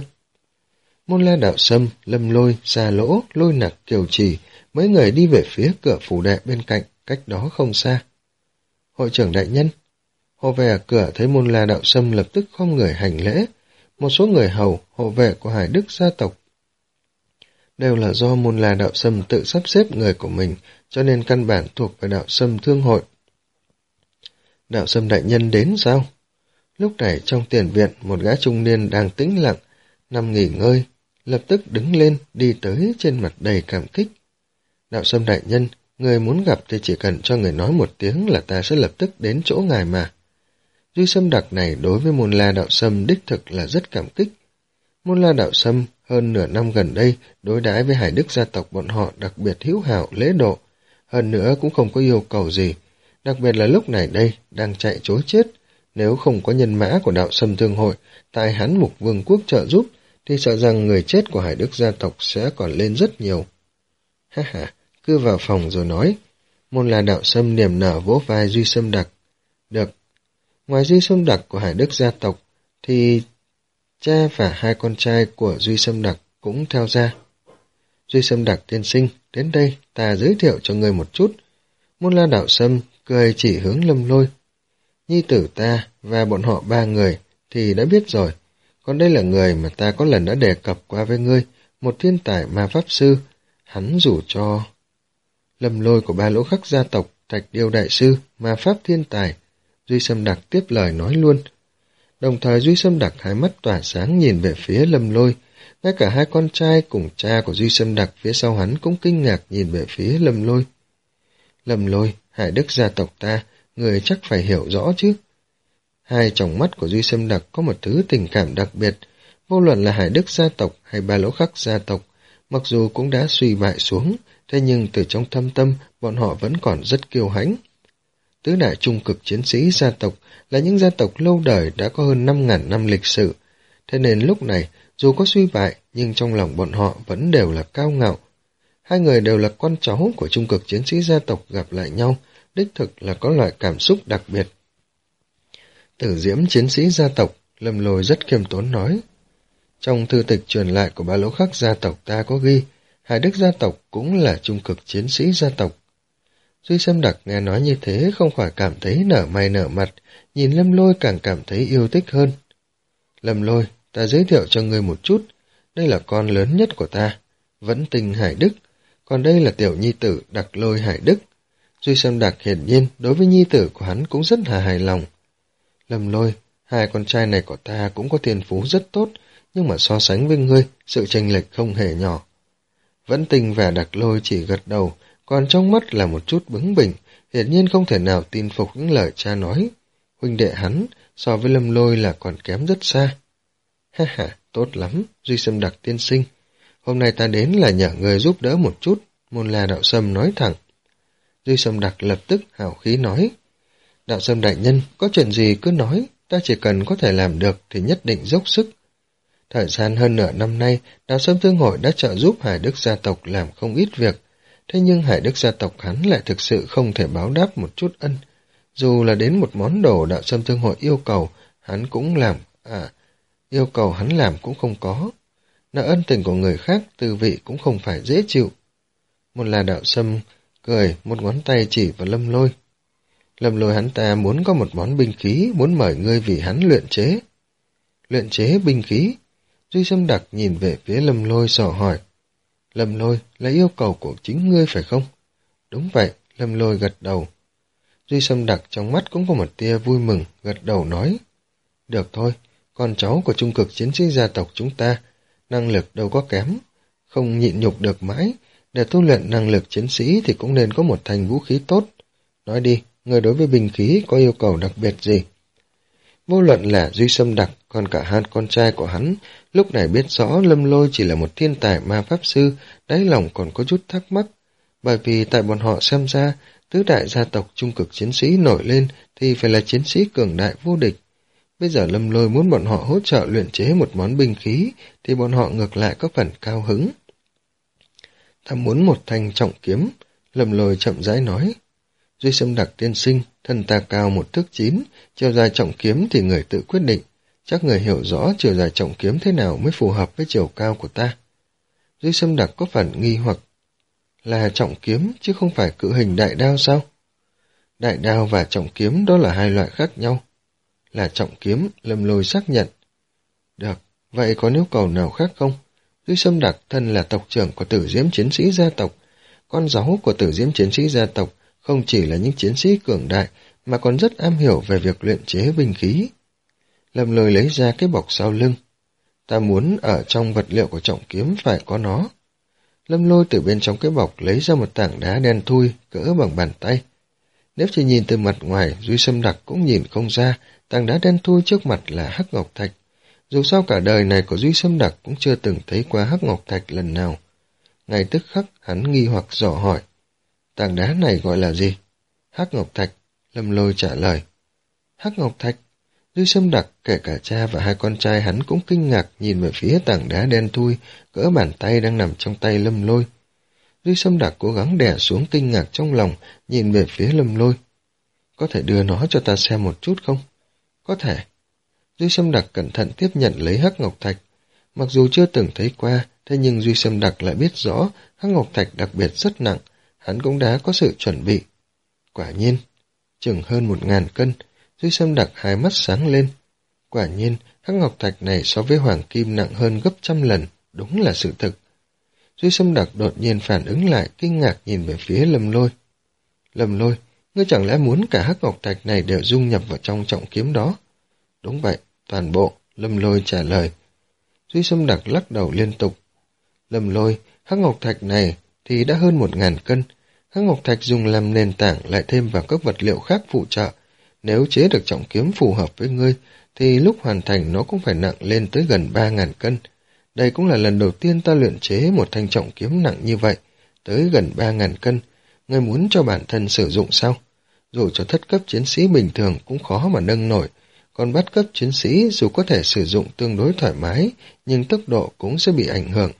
Môn La Đạo Sâm, Lâm Lôi, Gia Lỗ, Lôi Nặc, Kiều Trì, mấy người đi về phía cửa phủ đệ bên cạnh, cách đó không xa. Hội trưởng đại nhân, hộ vệ ở cửa thấy Môn La Đạo Sâm lập tức không người hành lễ. Một số người hầu, hộ vệ của Hải Đức gia tộc đều là do Môn La Đạo Sâm tự sắp xếp người của mình, cho nên căn bản thuộc về Đạo Sâm Thương hội. Đạo Sâm đại nhân đến sao? Lúc này trong tiền viện, một gã trung niên đang tĩnh lặng, nằm nghỉ ngơi, lập tức đứng lên, đi tới trên mặt đầy cảm kích. Đạo Sâm đại nhân, người muốn gặp thì chỉ cần cho người nói một tiếng là ta sẽ lập tức đến chỗ ngài mà. Duy Sâm Đặc này đối với Môn La Đạo Sâm đích thực là rất cảm kích. Môn La Đạo Sâm hơn nửa năm gần đây đối đãi với Hải Đức gia tộc bọn họ đặc biệt hữu hảo lễ độ, hơn nữa cũng không có yêu cầu gì, đặc biệt là lúc này đây đang chạy trối chết. Nếu không có nhân mã của Đạo Sâm Thương hội tại Hán Mục Vương quốc trợ giúp thì sợ rằng người chết của Hải Đức gia tộc sẽ còn lên rất nhiều. Ha ha, cứ vào phòng rồi nói. Môn La Đạo Sâm niềm nở vỗ vai Duy Sâm Đặc. Được. Ngoài Duy Sâm Đặc của Hải Đức gia tộc thì cha và hai con trai của Duy Sâm Đặc cũng theo ra. Duy Sâm Đặc tiên sinh, đến đây ta giới thiệu cho người một chút. Môn La Đạo Sâm cười chỉ hướng Lâm Lôi. Nhi tử ta và bọn họ ba người thì đã biết rồi, Còn đây là người mà ta có lần đã đề cập qua với ngươi, một thiên tài ma pháp sư. Hắn rủ cho... Lâm Lôi của ba lỗ khắc gia tộc, Thạch Điêu đại sư, ma pháp thiên tài. Duy Sâm Đặc tiếp lời nói luôn. Đồng thời Duy Sâm Đặc hai mắt tỏa sáng nhìn về phía Lâm Lôi. Ngay cả hai con trai cùng cha của Duy Sâm Đặc phía sau hắn cũng kinh ngạc nhìn về phía Lâm Lôi. Lâm Lôi, Hải Đức gia tộc ta, người chắc phải hiểu rõ chứ. Hai tròng mắt của Duy Sâm Đặc có một thứ tình cảm đặc biệt. Vô luận là Hải Đức gia tộc hay ba lỗ khắc gia tộc, mặc dù cũng đã suy bại xuống, thế nhưng từ trong thâm tâm bọn họ vẫn còn rất kiêu hãnh. Tứ đại trung cực chiến sĩ gia tộc là những gia tộc lâu đời đã có hơn năm ngàn năm lịch sử, thế nên lúc này dù có suy bại nhưng trong lòng bọn họ vẫn đều là cao ngạo. Hai người đều là con cháu của trung cực chiến sĩ gia tộc gặp lại nhau, đích thực là có loại cảm xúc đặc biệt. Tử Diễm chiến sĩ gia tộc, Lâm Lôi rất khiêm tốn nói. Trong thư tịch truyền lại của ba lỗ khắc gia tộc ta có ghi, Hải Đức gia tộc cũng là trung cực chiến sĩ gia tộc. Duy Sâm Đặc nghe nói như thế không khỏi cảm thấy nở mày nở mặt, nhìn Lâm Lôi càng cảm thấy yêu thích hơn. Lâm Lôi, ta giới thiệu cho ngươi một chút, đây là con lớn nhất của ta, Vẫn Tinh Hải Đức, còn đây là tiểu nhi tử Đặc Lôi Hải Đức. Duy Sâm Đặc hiển nhiên đối với nhi tử của hắn cũng rất là hài lòng. Lâm Lôi, hai con trai này của ta cũng có thiên phú rất tốt, nhưng mà so sánh với ngươi, sự chênh lệch không hề nhỏ. Vẫn Tinh và Đặc Lôi chỉ gật đầu, còn trong mắt là một chút bướng bỉnh, hiển nhiên không thể nào tin phục những lời cha nói. Huynh đệ hắn, so với Lâm Lôi là còn kém rất xa. Ha ha, tốt lắm, Duy Sâm Đặc tiên sinh. Hôm nay ta đến là nhờ người giúp đỡ một chút, Môn La đạo sâm nói thẳng. Duy Sâm Đặc lập tức hào khí nói. Đạo sâm đại nhân, có chuyện gì cứ nói, ta chỉ cần có thể làm được thì nhất định dốc sức. Thời gian hơn nửa năm nay, Đạo Sâm Thương Hội đã trợ giúp Hải Đức gia tộc làm không ít việc, thế nhưng Hải Đức gia tộc hắn lại thực sự không thể báo đáp một chút ân. Dù là đến một món đồ Đạo Sâm Thương Hội yêu cầu, hắn cũng làm, à, yêu cầu hắn làm cũng không có. Nợ ân tình của người khác, tư vị cũng không phải dễ chịu. Một là Đạo Sâm cười, một ngón tay chỉ vào Lâm Lôi. Lâm Lôi hắn ta muốn có một món binh khí, muốn mời ngươi vì hắn luyện chế. Luyện chế binh khí? Duy Sâm Đặc nhìn về phía Lâm Lôi sò hỏi. Lâm Lôi là yêu cầu của chính ngươi phải không? Đúng vậy, Lâm Lôi gật đầu. Duy Sâm Đặc trong mắt cũng có một tia vui mừng, gật đầu nói. Được thôi, con cháu của trung cực chiến sĩ gia tộc chúng ta, năng lực đâu có kém, không nhịn nhục được mãi, để tu luyện năng lực chiến sĩ thì cũng nên có một thành vũ khí tốt. Nói đi, người đối với binh khí có yêu cầu đặc biệt gì? Vô luận là Duy Sâm Đặc, còn cả hai con trai của hắn, lúc này biết rõ Lâm Lôi chỉ là một thiên tài ma pháp sư, đáy lòng còn có chút thắc mắc, bởi vì tại bọn họ xem ra, tứ đại gia tộc trung cực chiến sĩ nổi lên thì phải là chiến sĩ cường đại vô địch. Bây giờ Lâm Lôi muốn bọn họ hỗ trợ luyện chế một món binh khí, thì bọn họ ngược lại có phần cao hứng. Ta muốn một thanh trọng kiếm, Lâm Lôi chậm rãi nói. Duy Sâm Đặc tiên sinh, thân ta cao một thước chín, chiều dài trọng kiếm thì người tự quyết định. Chắc người hiểu rõ chiều dài trọng kiếm thế nào mới phù hợp với chiều cao của ta. Duy Sâm Đặc có phần nghi hoặc. Là trọng kiếm chứ không phải cự hình đại đao sao? Đại đao và trọng kiếm đó là hai loại khác nhau. Là trọng kiếm, Lâm Lôi xác nhận. Được, vậy có yêu cầu nào khác không? Duy Sâm Đặc thân là tộc trưởng của Tử Diễm chiến sĩ gia tộc. Con cháu của Tử Diễm chiến sĩ gia tộc không chỉ là những chiến sĩ cường đại mà còn rất am hiểu về việc luyện chế binh khí. Lâm Lôi lấy ra cái bọc sau lưng. Ta muốn ở trong vật liệu của trọng kiếm phải có nó. Lâm Lôi từ bên trong cái bọc lấy ra một tảng đá đen thui cỡ bằng bàn tay. Nếu chỉ nhìn từ mặt ngoài, Duy Sâm Đặc cũng nhìn không ra tảng đá đen thui trước mặt là hắc ngọc thạch. Dù sao cả đời này của Duy Sâm Đặc cũng chưa từng thấy qua hắc ngọc thạch lần nào. Ngay tức khắc hắn nghi hoặc dò hỏi. Tảng đá này gọi là gì? Hắc ngọc thạch, Lâm Lôi trả lời. Hắc ngọc thạch? Duy Sâm Đặc, kể cả cha và hai con trai hắn cũng kinh ngạc nhìn về phía tảng đá đen thui, cỡ bàn tay đang nằm trong tay Lâm Lôi. Duy Sâm Đặc cố gắng đè xuống kinh ngạc trong lòng, nhìn về phía Lâm Lôi. Có thể đưa nó cho ta xem một chút không? Có thể. Duy Sâm Đặc cẩn thận tiếp nhận lấy hắc ngọc thạch. Mặc dù chưa từng thấy qua, thế nhưng Duy Sâm Đặc lại biết rõ hắc ngọc thạch đặc biệt rất nặng, hắn cũng đã có sự chuẩn bị. Quả nhiên, chừng hơn một ngàn cân, Duy Sâm Đặc hai mắt sáng lên. Quả nhiên, hắc ngọc thạch này so với hoàng kim nặng hơn gấp trăm lần, đúng là sự thực. Duy Sâm Đặc đột nhiên phản ứng lại, kinh ngạc nhìn về phía Lâm Lôi. Lâm Lôi, ngươi chẳng lẽ muốn cả hắc ngọc thạch này đều dung nhập vào trong trọng kiếm đó? Đúng vậy, toàn bộ, Lâm Lôi trả lời. Duy Sâm Đặc lắc đầu liên tục. Lâm Lôi, hắc ngọc thạch này thì đã hơn một ngàn cân. Hắc ngọc thạch dùng làm nền tảng lại thêm vào các vật liệu khác phụ trợ. Nếu chế được trọng kiếm phù hợp với ngươi, thì lúc hoàn thành nó cũng phải nặng lên tới gần ba ngàn cân. Đây cũng là lần đầu tiên ta luyện chế một thanh trọng kiếm nặng như vậy, tới gần ba ngàn cân. Ngươi muốn cho bản thân sử dụng sao? Dù cho thất cấp chiến sĩ bình thường cũng khó mà nâng nổi, còn bát cấp chiến sĩ dù có thể sử dụng tương đối thoải mái, nhưng tốc độ cũng sẽ bị ảnh hưởng.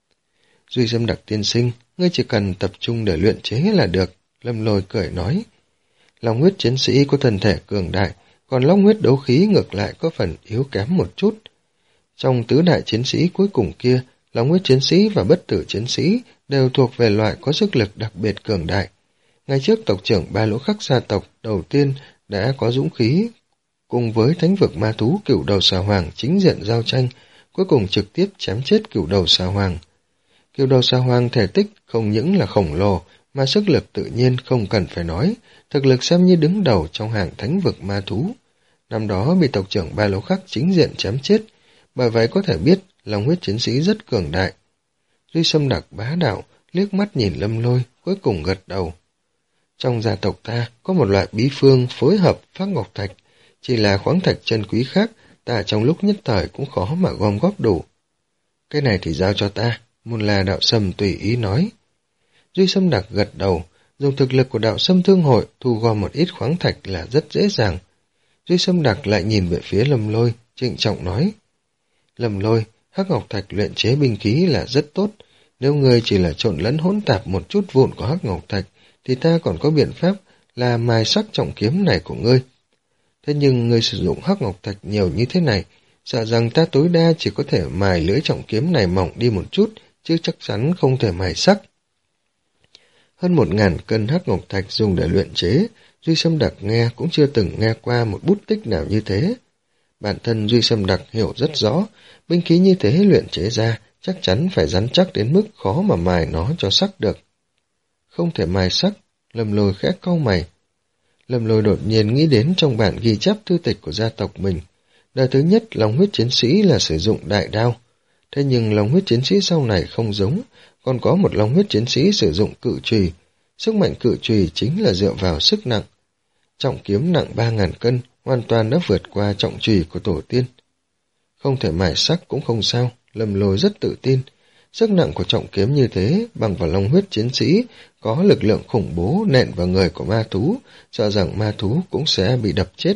Duy Sâm Đặc tiên sinh, ngươi chỉ cần tập trung để luyện chế là được, Lâm Lôi cười nói. Long huyết chiến sĩ có thân thể cường đại, còn long huyết đấu khí ngược lại có phần yếu kém một chút. Trong tứ đại chiến sĩ cuối cùng kia, long huyết chiến sĩ và bất tử chiến sĩ đều thuộc về loại có sức lực đặc biệt cường đại. Ngày trước tộc trưởng Ba Lỗ Khắc gia tộc đầu tiên đã có dũng khí, cùng với thánh vực ma thú cửu đầu xà hoàng chính diện giao tranh, cuối cùng trực tiếp chém chết cửu đầu xà hoàng. Cửu đầu xà hoàng thể tích không những là khổng lồ, mà sức lực tự nhiên không cần phải nói, thực lực xem như đứng đầu trong hàng thánh vực ma thú. Năm đó bị tộc trưởng Ba Lỗ Khắc chính diện chém chết, bởi vậy có thể biết long huyết chiến sĩ rất cường đại. Duy Sâm Đặc bá đạo, liếc mắt nhìn Lâm Lôi, cuối cùng gật đầu. Trong gia tộc ta có một loại bí phương phối hợp phác ngọc thạch, chỉ là khoáng thạch chân quý khác, ta trong lúc nhất thời cũng khó mà gom góp đủ. Cái này thì giao cho ta, Môn La Đạo Sâm tùy ý nói. Duy Sâm Đặc gật đầu, dùng thực lực của Đạo Sâm Thương Hội thu gom một ít khoáng thạch là rất dễ dàng. Duy Sâm Đặc lại nhìn về phía Lâm Lôi, trịnh trọng nói. Lâm Lôi, hắc ngọc thạch luyện chế binh khí là rất tốt, nếu ngươi chỉ là trộn lẫn hỗn tạp một chút vụn của hắc ngọc thạch, thì ta còn có biện pháp là mài sắc trọng kiếm này của ngươi. Thế nhưng ngươi sử dụng hắc ngọc thạch nhiều như thế này, sợ rằng ta tối đa chỉ có thể mài lưỡi trọng kiếm này mỏng đi một chút, chứ chắc chắn không thể mài sắc. Hơn một ngàn cân hắc ngọc thạch dùng để luyện chế, Duy Sâm Đặc nghe cũng chưa từng nghe qua một bút tích nào như thế. Bản thân Duy Sâm Đặc hiểu rất rõ, binh khí như thế luyện chế ra chắc chắn phải rắn chắc đến mức khó mà mài nó cho sắc được. Không thể mài sắc, Lâm Lôi khẽ cau mày. Lâm Lôi đột nhiên nghĩ đến trong bản ghi chép thư tịch của gia tộc mình. Đời thứ nhất long huyết chiến sĩ là sử dụng đại đao. Thế nhưng long huyết chiến sĩ sau này không giống, còn có một long huyết chiến sĩ sử dụng cự chùy. Sức mạnh cự chùy chính là dựa vào sức nặng. Trọng kiếm nặng ba ngàn cân, hoàn toàn đã vượt qua trọng chùy của tổ tiên. Không thể mài sắc cũng không sao, Lâm Lôi rất tự tin. Sức nặng của trọng kiếm như thế, bằng vào long huyết chiến sĩ, có lực lượng khủng bố nện vào người của ma thú, sợ rằng ma thú cũng sẽ bị đập chết.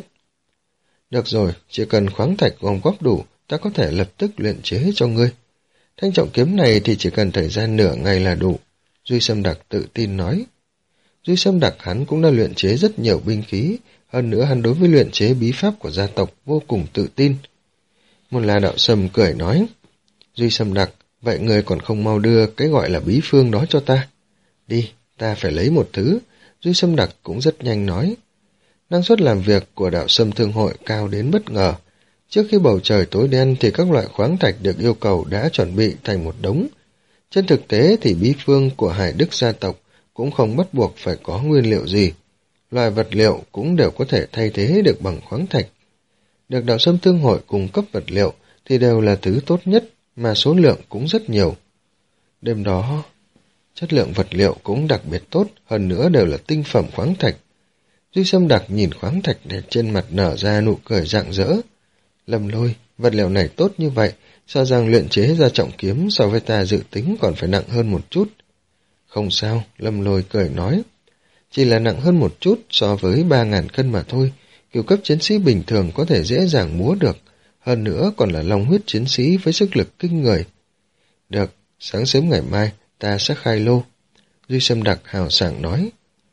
Được rồi, chỉ cần khoáng thạch gom góp đủ, ta có thể lập tức luyện chế cho ngươi. Thanh trọng kiếm này thì chỉ cần thời gian nửa ngày là đủ, Duy Sâm Đặc tự tin nói. Duy Sâm Đặc hắn cũng đã luyện chế rất nhiều binh khí, hơn nữa hắn đối với luyện chế bí pháp của gia tộc vô cùng tự tin. Môn La Đạo Sâm cười nói, Duy Sâm Đặc, vậy người còn không mau đưa cái gọi là bí phương đó cho ta. Đi, ta phải lấy một thứ, Duy Sâm Đặc cũng rất nhanh nói. Năng suất làm việc của Đạo Sâm Thương Hội cao đến bất ngờ. Trước khi bầu trời tối đen thì các loại khoáng thạch được yêu cầu đã chuẩn bị thành một đống. Trên thực tế thì bí phương của Hải Đức gia tộc cũng không bắt buộc phải có nguyên liệu gì. Loại vật liệu cũng đều có thể thay thế được bằng khoáng thạch. Được Đạo Sâm Thương Hội cung cấp vật liệu thì đều là thứ tốt nhất, mà số lượng cũng rất nhiều. Đêm đó, chất lượng vật liệu cũng đặc biệt tốt, hơn nữa đều là tinh phẩm khoáng thạch. Duy Sâm Đặc nhìn khoáng thạch để trên mặt nở ra nụ cười rạng rỡ. Lâm Lôi, vật liệu này tốt như vậy, sao rằng luyện chế ra trọng kiếm so với ta dự tính còn phải nặng hơn một chút. Không sao, Lâm Lôi cười nói. Chỉ là nặng hơn một chút so với ba ngàn cân mà thôi, kiểu cấp chiến sĩ bình thường có thể dễ dàng múa được, hơn nữa còn là long huyết chiến sĩ với sức lực kinh người. Được, sáng sớm ngày mai ta sẽ khai lô, Duy Sâm Đặc hào sảng nói.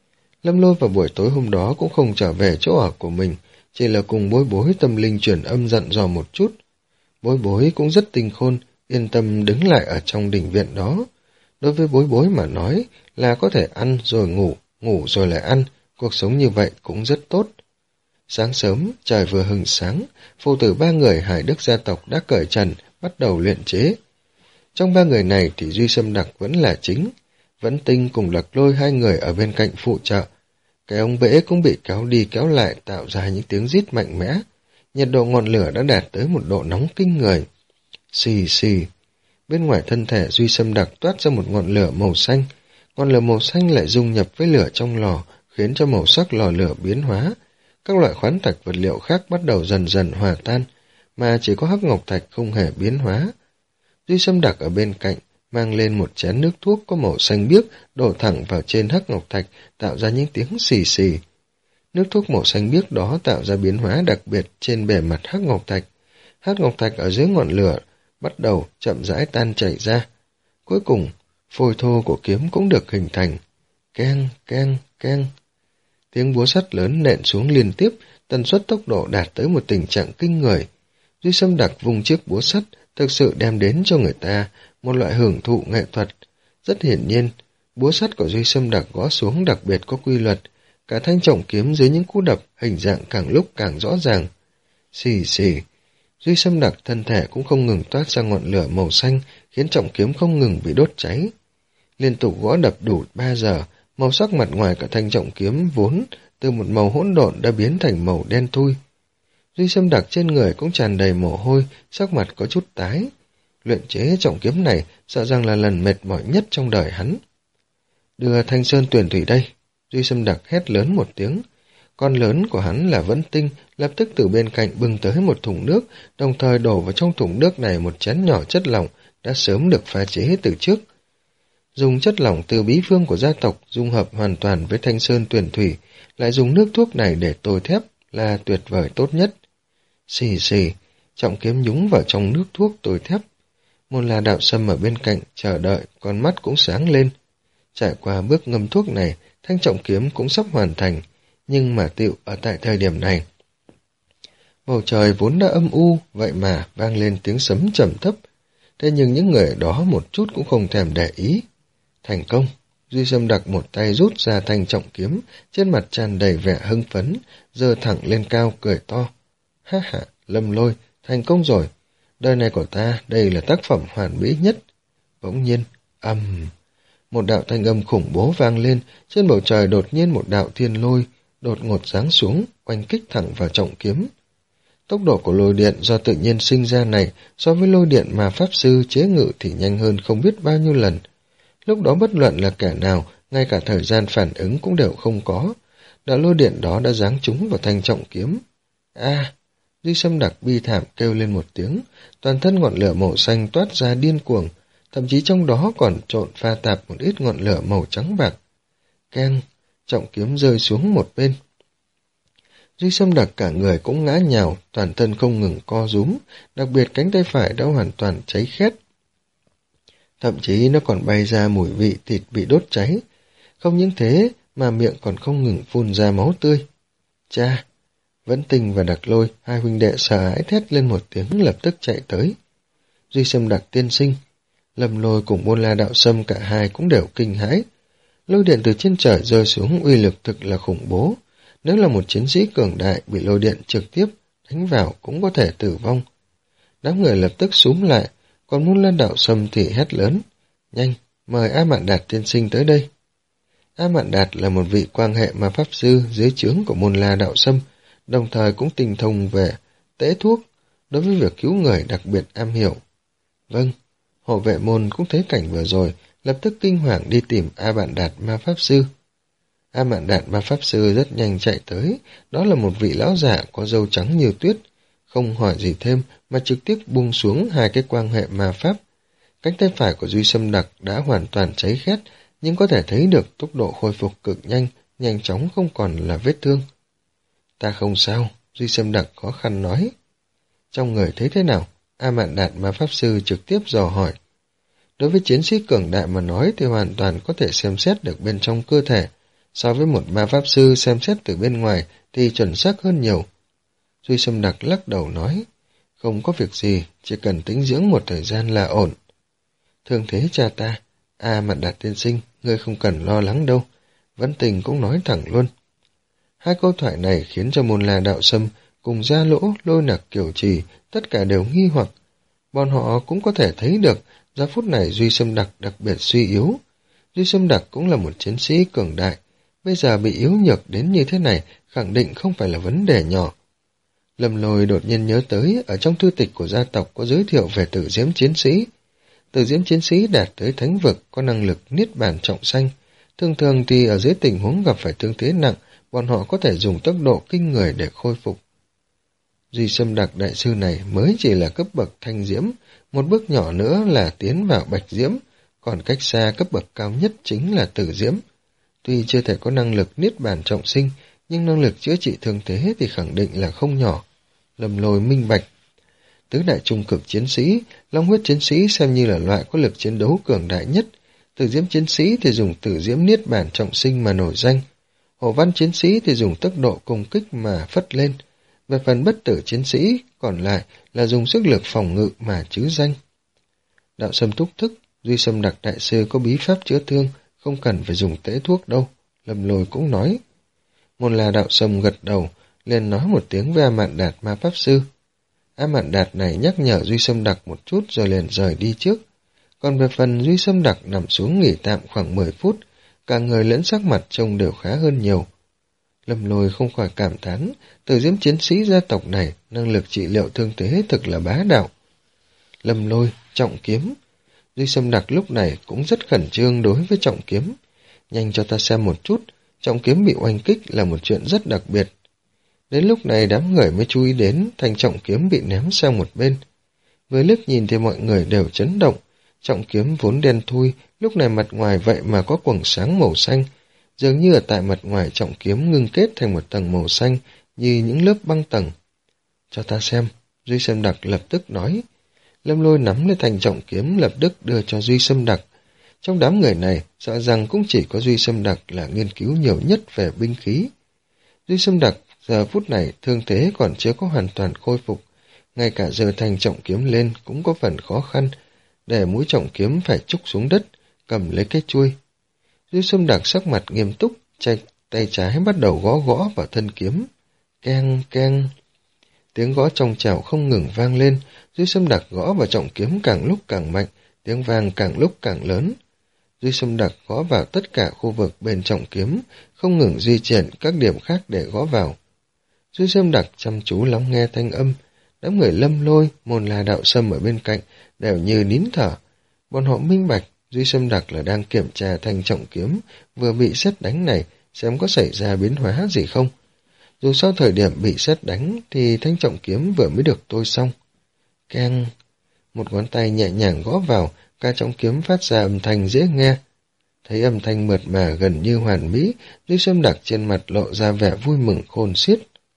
Lâm Lôi vào buổi tối hôm đó cũng không trở về chỗ ở của mình, chỉ là cùng Bối Bối tâm linh truyền âm dặn dò một chút. Bối Bối cũng rất tinh khôn, yên tâm đứng lại ở trong đình viện đó. Đối với Bối Bối mà nói là có thể ăn rồi ngủ, ngủ rồi lại ăn, cuộc sống như vậy cũng rất tốt. Sáng sớm, trời vừa hừng sáng, phụ tử ba người Hải Đức gia tộc đã cởi trần, bắt đầu luyện chế. Trong ba người này thì Duy Sâm Đặc vẫn là chính, Vẫn Tinh cùng Lạc Lôi hai người ở bên cạnh phụ trợ. Cái ống bể cũng bị kéo đi kéo lại tạo ra những tiếng rít mạnh mẽ. Nhiệt độ ngọn lửa đã đạt tới một độ nóng kinh người. Xì xì. Bên ngoài thân thể Duy Sâm Đặc toát ra một ngọn lửa màu xanh. Ngọn lửa màu xanh lại dung nhập với lửa trong lò, khiến cho màu sắc lò lửa biến hóa. Các loại khoáng thạch vật liệu khác bắt đầu dần dần hòa tan, mà chỉ có hắc ngọc thạch không hề biến hóa. Duy Sâm Đặc ở bên cạnh, mang lên một chén nước thuốc có màu xanh biếc, đổ thẳng vào trên hắc ngọc thạch, tạo ra những tiếng xì xì. Nước thuốc màu xanh biếc đó tạo ra biến hóa đặc biệt trên bề mặt hắc ngọc thạch. Hắc ngọc thạch ở dưới ngọn lửa bắt đầu chậm rãi tan chảy ra. Cuối cùng, phôi thô của kiếm cũng được hình thành. Keng, keng, keng. Tiếng búa sắt lớn nện xuống liên tiếp, tần suất tốc độ đạt tới một tình trạng kinh người. Duy Sâm Đặc vùng chiếc búa sắt thực sự đem đến cho người ta một loại hưởng thụ nghệ thuật. Rất hiển nhiên, búa sắt của Duy Sâm Đặc gõ xuống đặc biệt có quy luật, cả thanh trọng kiếm dưới những cú đập hình dạng càng lúc càng rõ ràng. Xì xì, Duy Sâm Đặc thân thể cũng không ngừng toát ra ngọn lửa màu xanh, khiến trọng kiếm không ngừng bị đốt cháy. Liên tục gõ đập đủ ba giờ, màu sắc mặt ngoài cả thanh trọng kiếm vốn từ một màu hỗn độn đã biến thành màu đen thui. Duy Sâm Đặc trên người cũng tràn đầy mồ hôi, sắc mặt có chút tái. Luyện chế trọng kiếm này sợ rằng là lần mệt mỏi nhất trong đời hắn. Đưa Thanh Sơn Tuyển Thủy đây. Duy Sâm Đặc hét lớn một tiếng. Con lớn của hắn là Vẫn Tinh lập tức từ bên cạnh bưng tới một thùng nước, đồng thời đổ vào trong thùng nước này một chén nhỏ chất lỏng đã sớm được pha chế từ trước. Dùng chất lỏng từ bí phương của gia tộc dung hợp hoàn toàn với Thanh Sơn Tuyển Thủy, lại dùng nước thuốc này để tôi thép là tuyệt vời tốt nhất. Xì xì, trọng kiếm nhúng vào trong nước thuốc tôi thép. Môn La Đạo Sâm ở bên cạnh chờ đợi, con mắt cũng sáng lên. Trải qua bước ngâm thuốc này, thanh trọng kiếm cũng sắp hoàn thành, nhưng mà tựu ở tại thời điểm này. Bầu trời vốn đã âm u, vậy mà vang lên tiếng sấm trầm thấp. Thế nhưng những người ở đó một chút cũng không thèm để ý. Thành công, Duy Sâm Đặc một tay rút ra thanh trọng kiếm, trên mặt tràn đầy vẻ hưng phấn, giơ thẳng lên cao cười to. Ha ha, Lâm Lôi, thành công rồi. Đời này của ta, đây là tác phẩm hoàn mỹ nhất. Bỗng nhiên, ầm, um, một đạo thanh âm khủng bố vang lên, trên bầu trời đột nhiên một đạo thiên lôi, đột ngột giáng xuống, oanh kích thẳng vào trọng kiếm. Tốc độ của lôi điện do tự nhiên sinh ra này so với lôi điện mà Pháp Sư chế ngự thì nhanh hơn không biết bao nhiêu lần. Lúc đó bất luận là kẻ nào, ngay cả thời gian phản ứng cũng đều không có. Đạo lôi điện đó đã giáng trúng vào thanh trọng kiếm. A! Duy Sâm Đặc bi thảm kêu lên một tiếng, toàn thân ngọn lửa màu xanh toát ra điên cuồng, thậm chí trong đó còn trộn pha tạp một ít ngọn lửa màu trắng bạc. Keng! Trọng kiếm rơi xuống một bên. Duy Sâm Đặc cả người cũng ngã nhào, toàn thân không ngừng co rúm, đặc biệt cánh tay phải đã hoàn toàn cháy khét. Thậm chí nó còn bay ra mùi vị thịt bị đốt cháy. Không những thế mà miệng còn không ngừng phun ra máu tươi. Cha! Vẫn Tinh và Đặc Lôi, hai huynh đệ sợ hãi thét lên một tiếng lập tức chạy tới. Duy Sâm Đặc tiên sinh, Lâm Lôi cùng Môn La Đạo Sâm cả hai cũng đều kinh hãi. Lôi điện từ trên trời rơi xuống uy lực thực là khủng bố. Nếu là một chiến sĩ cường đại bị lôi điện trực tiếp đánh vào cũng có thể tử vong. Đám người lập tức xúm lại, còn Môn La Đạo Sâm thì hét lớn. Nhanh, mời A Mạn Đạt tiên sinh tới đây. A Mạn Đạt là một vị quan hệ ma pháp sư dưới trướng của Môn La Đạo Sâm, đồng thời cũng tinh thông về tễ thuốc, đối với việc cứu người đặc biệt am hiểu. Vâng, hộ vệ môn cũng thấy cảnh vừa rồi, lập tức kinh hoàng đi tìm A Mạn Đạt ma pháp sư. A Mạn Đạt ma pháp sư rất nhanh chạy tới, đó là một vị lão giả có râu trắng như tuyết, không hỏi gì thêm mà trực tiếp buông xuống hai cái quan hệ ma pháp. Cánh tay phải của Duy Sâm Đặc đã hoàn toàn cháy khét, nhưng có thể thấy được tốc độ khôi phục cực nhanh, nhanh chóng không còn là vết thương. Ta không sao, Duy Sâm Đặc khó khăn nói. Trong người thấy thế nào? A Mạn Đạt ma pháp sư trực tiếp dò hỏi. Đối với chiến sĩ cường đại mà nói thì hoàn toàn có thể xem xét được bên trong cơ thể. So với một ma pháp sư xem xét từ bên ngoài thì chuẩn xác hơn nhiều. Duy Sâm Đặc lắc đầu nói. Không có việc gì, chỉ cần tĩnh dưỡng một thời gian là ổn. Thương thế cha ta, A Mạn Đạt tiên sinh, ngươi không cần lo lắng đâu. Vẫn Tình cũng nói thẳng luôn. Hai câu thoại này khiến cho Môn La Đạo Sâm cùng Gia Lỗ, Lôi Nặc, Kiều Trì tất cả đều nghi hoặc. Bọn họ cũng có thể thấy được giờ phút này Duy Sâm Đặc đặc biệt suy yếu. Duy Sâm Đặc cũng là một chiến sĩ cường đại, bây giờ bị yếu nhược đến như thế này khẳng định không phải là vấn đề nhỏ. Lâm Lôi đột nhiên nhớ tới ở trong thư tịch của gia tộc có giới thiệu về Tử Diễm chiến sĩ. Tử Diễm chiến sĩ đạt tới thánh vực có năng lực niết bàn trọng sanh. Thường thường thì ở dưới tình huống gặp phải thương thế nặng, bọn họ có thể dùng tốc độ kinh người để khôi phục. Duy Sâm Đặc đại sư này mới chỉ là cấp bậc thanh diễm, một bước nhỏ nữa là tiến vào bạch diễm, còn cách xa cấp bậc cao nhất chính là tử diễm. Tuy chưa thể có năng lực niết bàn trọng sinh, nhưng năng lực chữa trị thương thế thì khẳng định là không nhỏ. Lâm Lôi minh bạch. Tứ đại trung cực chiến sĩ, long huyết chiến sĩ xem như là loại có lực chiến đấu cường đại nhất. Tử diễm chiến sĩ thì dùng tử diễm niết bàn trọng sinh mà nổi danh. Hổ văn chiến sĩ thì dùng tốc độ công kích mà phất lên. Về phần bất tử chiến sĩ, còn lại là dùng sức lực phòng ngự mà chứ danh. Đạo Sâm túc thức, Duy Sâm Đặc đại sư có bí pháp chữa thương, không cần phải dùng tễ thuốc đâu. Lâm Lôi cũng nói. Môn La Đạo Sâm gật đầu, liền nói một tiếng với A Mạn Đạt ma pháp sư. A Mạn Đạt này nhắc nhở Duy Sâm Đặc một chút rồi liền rời đi trước. Còn về phần Duy Sâm Đặc nằm xuống nghỉ tạm khoảng mười phút, cả người lẫn sắc mặt trông đều khá hơn nhiều. Lâm Lôi không khỏi cảm thán, Tử Diễm chiến sĩ gia tộc này năng lực trị liệu thương thế thực là bá đạo. Lâm Lôi, trọng kiếm. Duy Sâm Đặc lúc này cũng rất khẩn trương đối với trọng kiếm. Nhanh cho ta xem một chút, trọng kiếm bị oanh kích là một chuyện rất đặc biệt. Đến lúc này đám người mới chú ý đến thanh trọng kiếm bị ném sang một bên. Vừa liếc nhìn thì mọi người đều chấn động. Trọng kiếm vốn đen thui, lúc này mặt ngoài vậy mà có quầng sáng màu xanh. Dường như ở tại mặt ngoài trọng kiếm ngưng kết thành một tầng màu xanh như những lớp băng tầng. Cho ta xem, Duy Sâm Đặc lập tức nói. Lâm Lôi nắm lấy thanh trọng kiếm lập tức đưa cho Duy Sâm Đặc. Trong đám người này, sợ rằng cũng chỉ có Duy Sâm Đặc là nghiên cứu nhiều nhất về binh khí. Duy Sâm Đặc giờ phút này thương thế còn chưa có hoàn toàn khôi phục, ngay cả giơ thanh trọng kiếm lên cũng có phần khó khăn, để mũi trọng kiếm phải trúc xuống đất, cầm lấy cái chuôi. Duy Sâm Đặc sắc mặt nghiêm túc, chạy, tay trái bắt đầu gõ gõ vào thân kiếm. Keng keng. Tiếng gõ trong trẻo không ngừng vang lên, Duy Sâm Đặc gõ vào trọng kiếm càng lúc càng mạnh, tiếng vang càng lúc càng lớn. Duy Sâm Đặc gõ vào tất cả khu vực bên trọng kiếm, không ngừng di chuyển các điểm khác để gõ vào. Duy Sâm Đặc chăm chú lắng nghe thanh âm, đám người Lâm Lôi, Môn La Đạo Sâm ở bên cạnh đều như nín thở. Bọn họ minh bạch, Duy Sâm Đặc là đang kiểm tra thanh trọng kiếm vừa bị sét đánh này xem có xảy ra biến hóa gì không. Dù sau thời điểm bị sét đánh thì thanh trọng kiếm vừa mới được tôi xong. Keng, một ngón tay nhẹ nhàng gõ vào, cả trọng kiếm phát ra âm thanh dễ nghe. Thấy âm thanh mượt mà gần như hoàn mỹ, Duy Sâm Đặc trên mặt lộ ra vẻ vui mừng khôn xiết.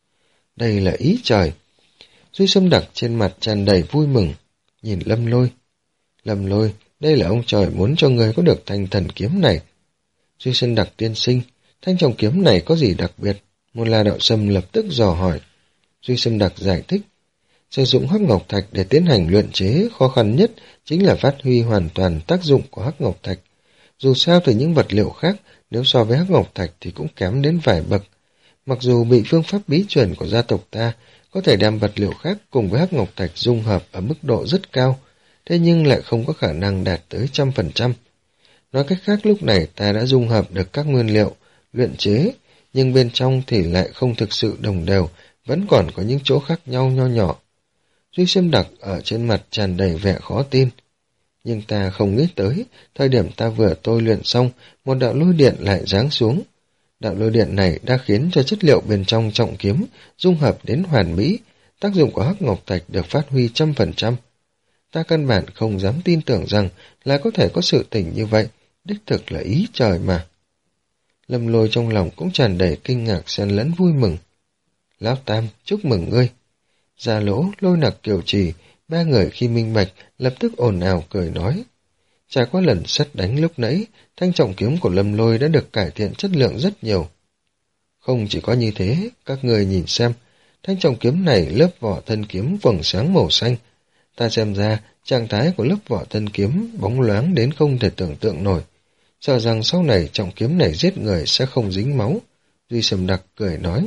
Đây là ý trời. Duy Sâm Đặc trên mặt tràn đầy vui mừng, nhìn Lâm Lôi. Lâm Lôi, đây là ông trời muốn cho người có được thanh thần kiếm này. Duy Sâm Đặc tiên sinh, thanh trọng kiếm này có gì đặc biệt? Môn La Đạo Sâm lập tức dò hỏi. Duy Sâm Đặc giải thích, sử dụng hắc ngọc thạch để tiến hành luyện chế khó khăn nhất chính là phát huy hoàn toàn tác dụng của hắc ngọc thạch. Dù sao thì những vật liệu khác nếu so với hắc ngọc thạch thì cũng kém đến vài bậc. Mặc dù bị phương pháp bí truyền của gia tộc ta có thể đem vật liệu khác cùng với hắc ngọc thạch dung hợp ở mức độ rất cao, thế nhưng lại không có khả năng đạt tới trăm phần trăm. Nói cách khác lúc này ta đã dung hợp được các nguyên liệu, luyện chế, nhưng bên trong thì lại không thực sự đồng đều, vẫn còn có những chỗ khác nhau nho nhỏ. Duy Sâm Đặc ở trên mặt tràn đầy vẻ khó tin. Nhưng ta không nghĩ tới, thời điểm ta vừa tôi luyện xong, một đạo lôi điện lại giáng xuống. Đạo lôi điện này đã khiến cho chất liệu bên trong trọng kiếm dung hợp đến hoàn mỹ, tác dụng của hắc ngọc thạch được phát huy trăm phần trăm. Ta căn bản không dám tin tưởng rằng là có thể có sự tình như vậy, đích thực là ý trời mà. Lâm Lôi trong lòng cũng tràn đầy kinh ngạc xen lẫn vui mừng. Lão Tam, chúc mừng ngươi. Gia Lỗ, Lôi Nặc, Kiều Trì, ba người khi minh bạch lập tức ồn ào cười nói. Trải qua lần sét đánh lúc nãy, thanh trọng kiếm của Lâm Lôi đã được cải thiện chất lượng rất nhiều. Không chỉ có như thế, các người nhìn xem, thanh trọng kiếm này lớp vỏ thân kiếm vầng sáng màu xanh. Ta xem ra, trạng thái của lớp vỏ thân kiếm bóng loáng đến không thể tưởng tượng nổi. Sợ rằng sau này trọng kiếm này giết người sẽ không dính máu. Duy Sầm Đặc cười nói.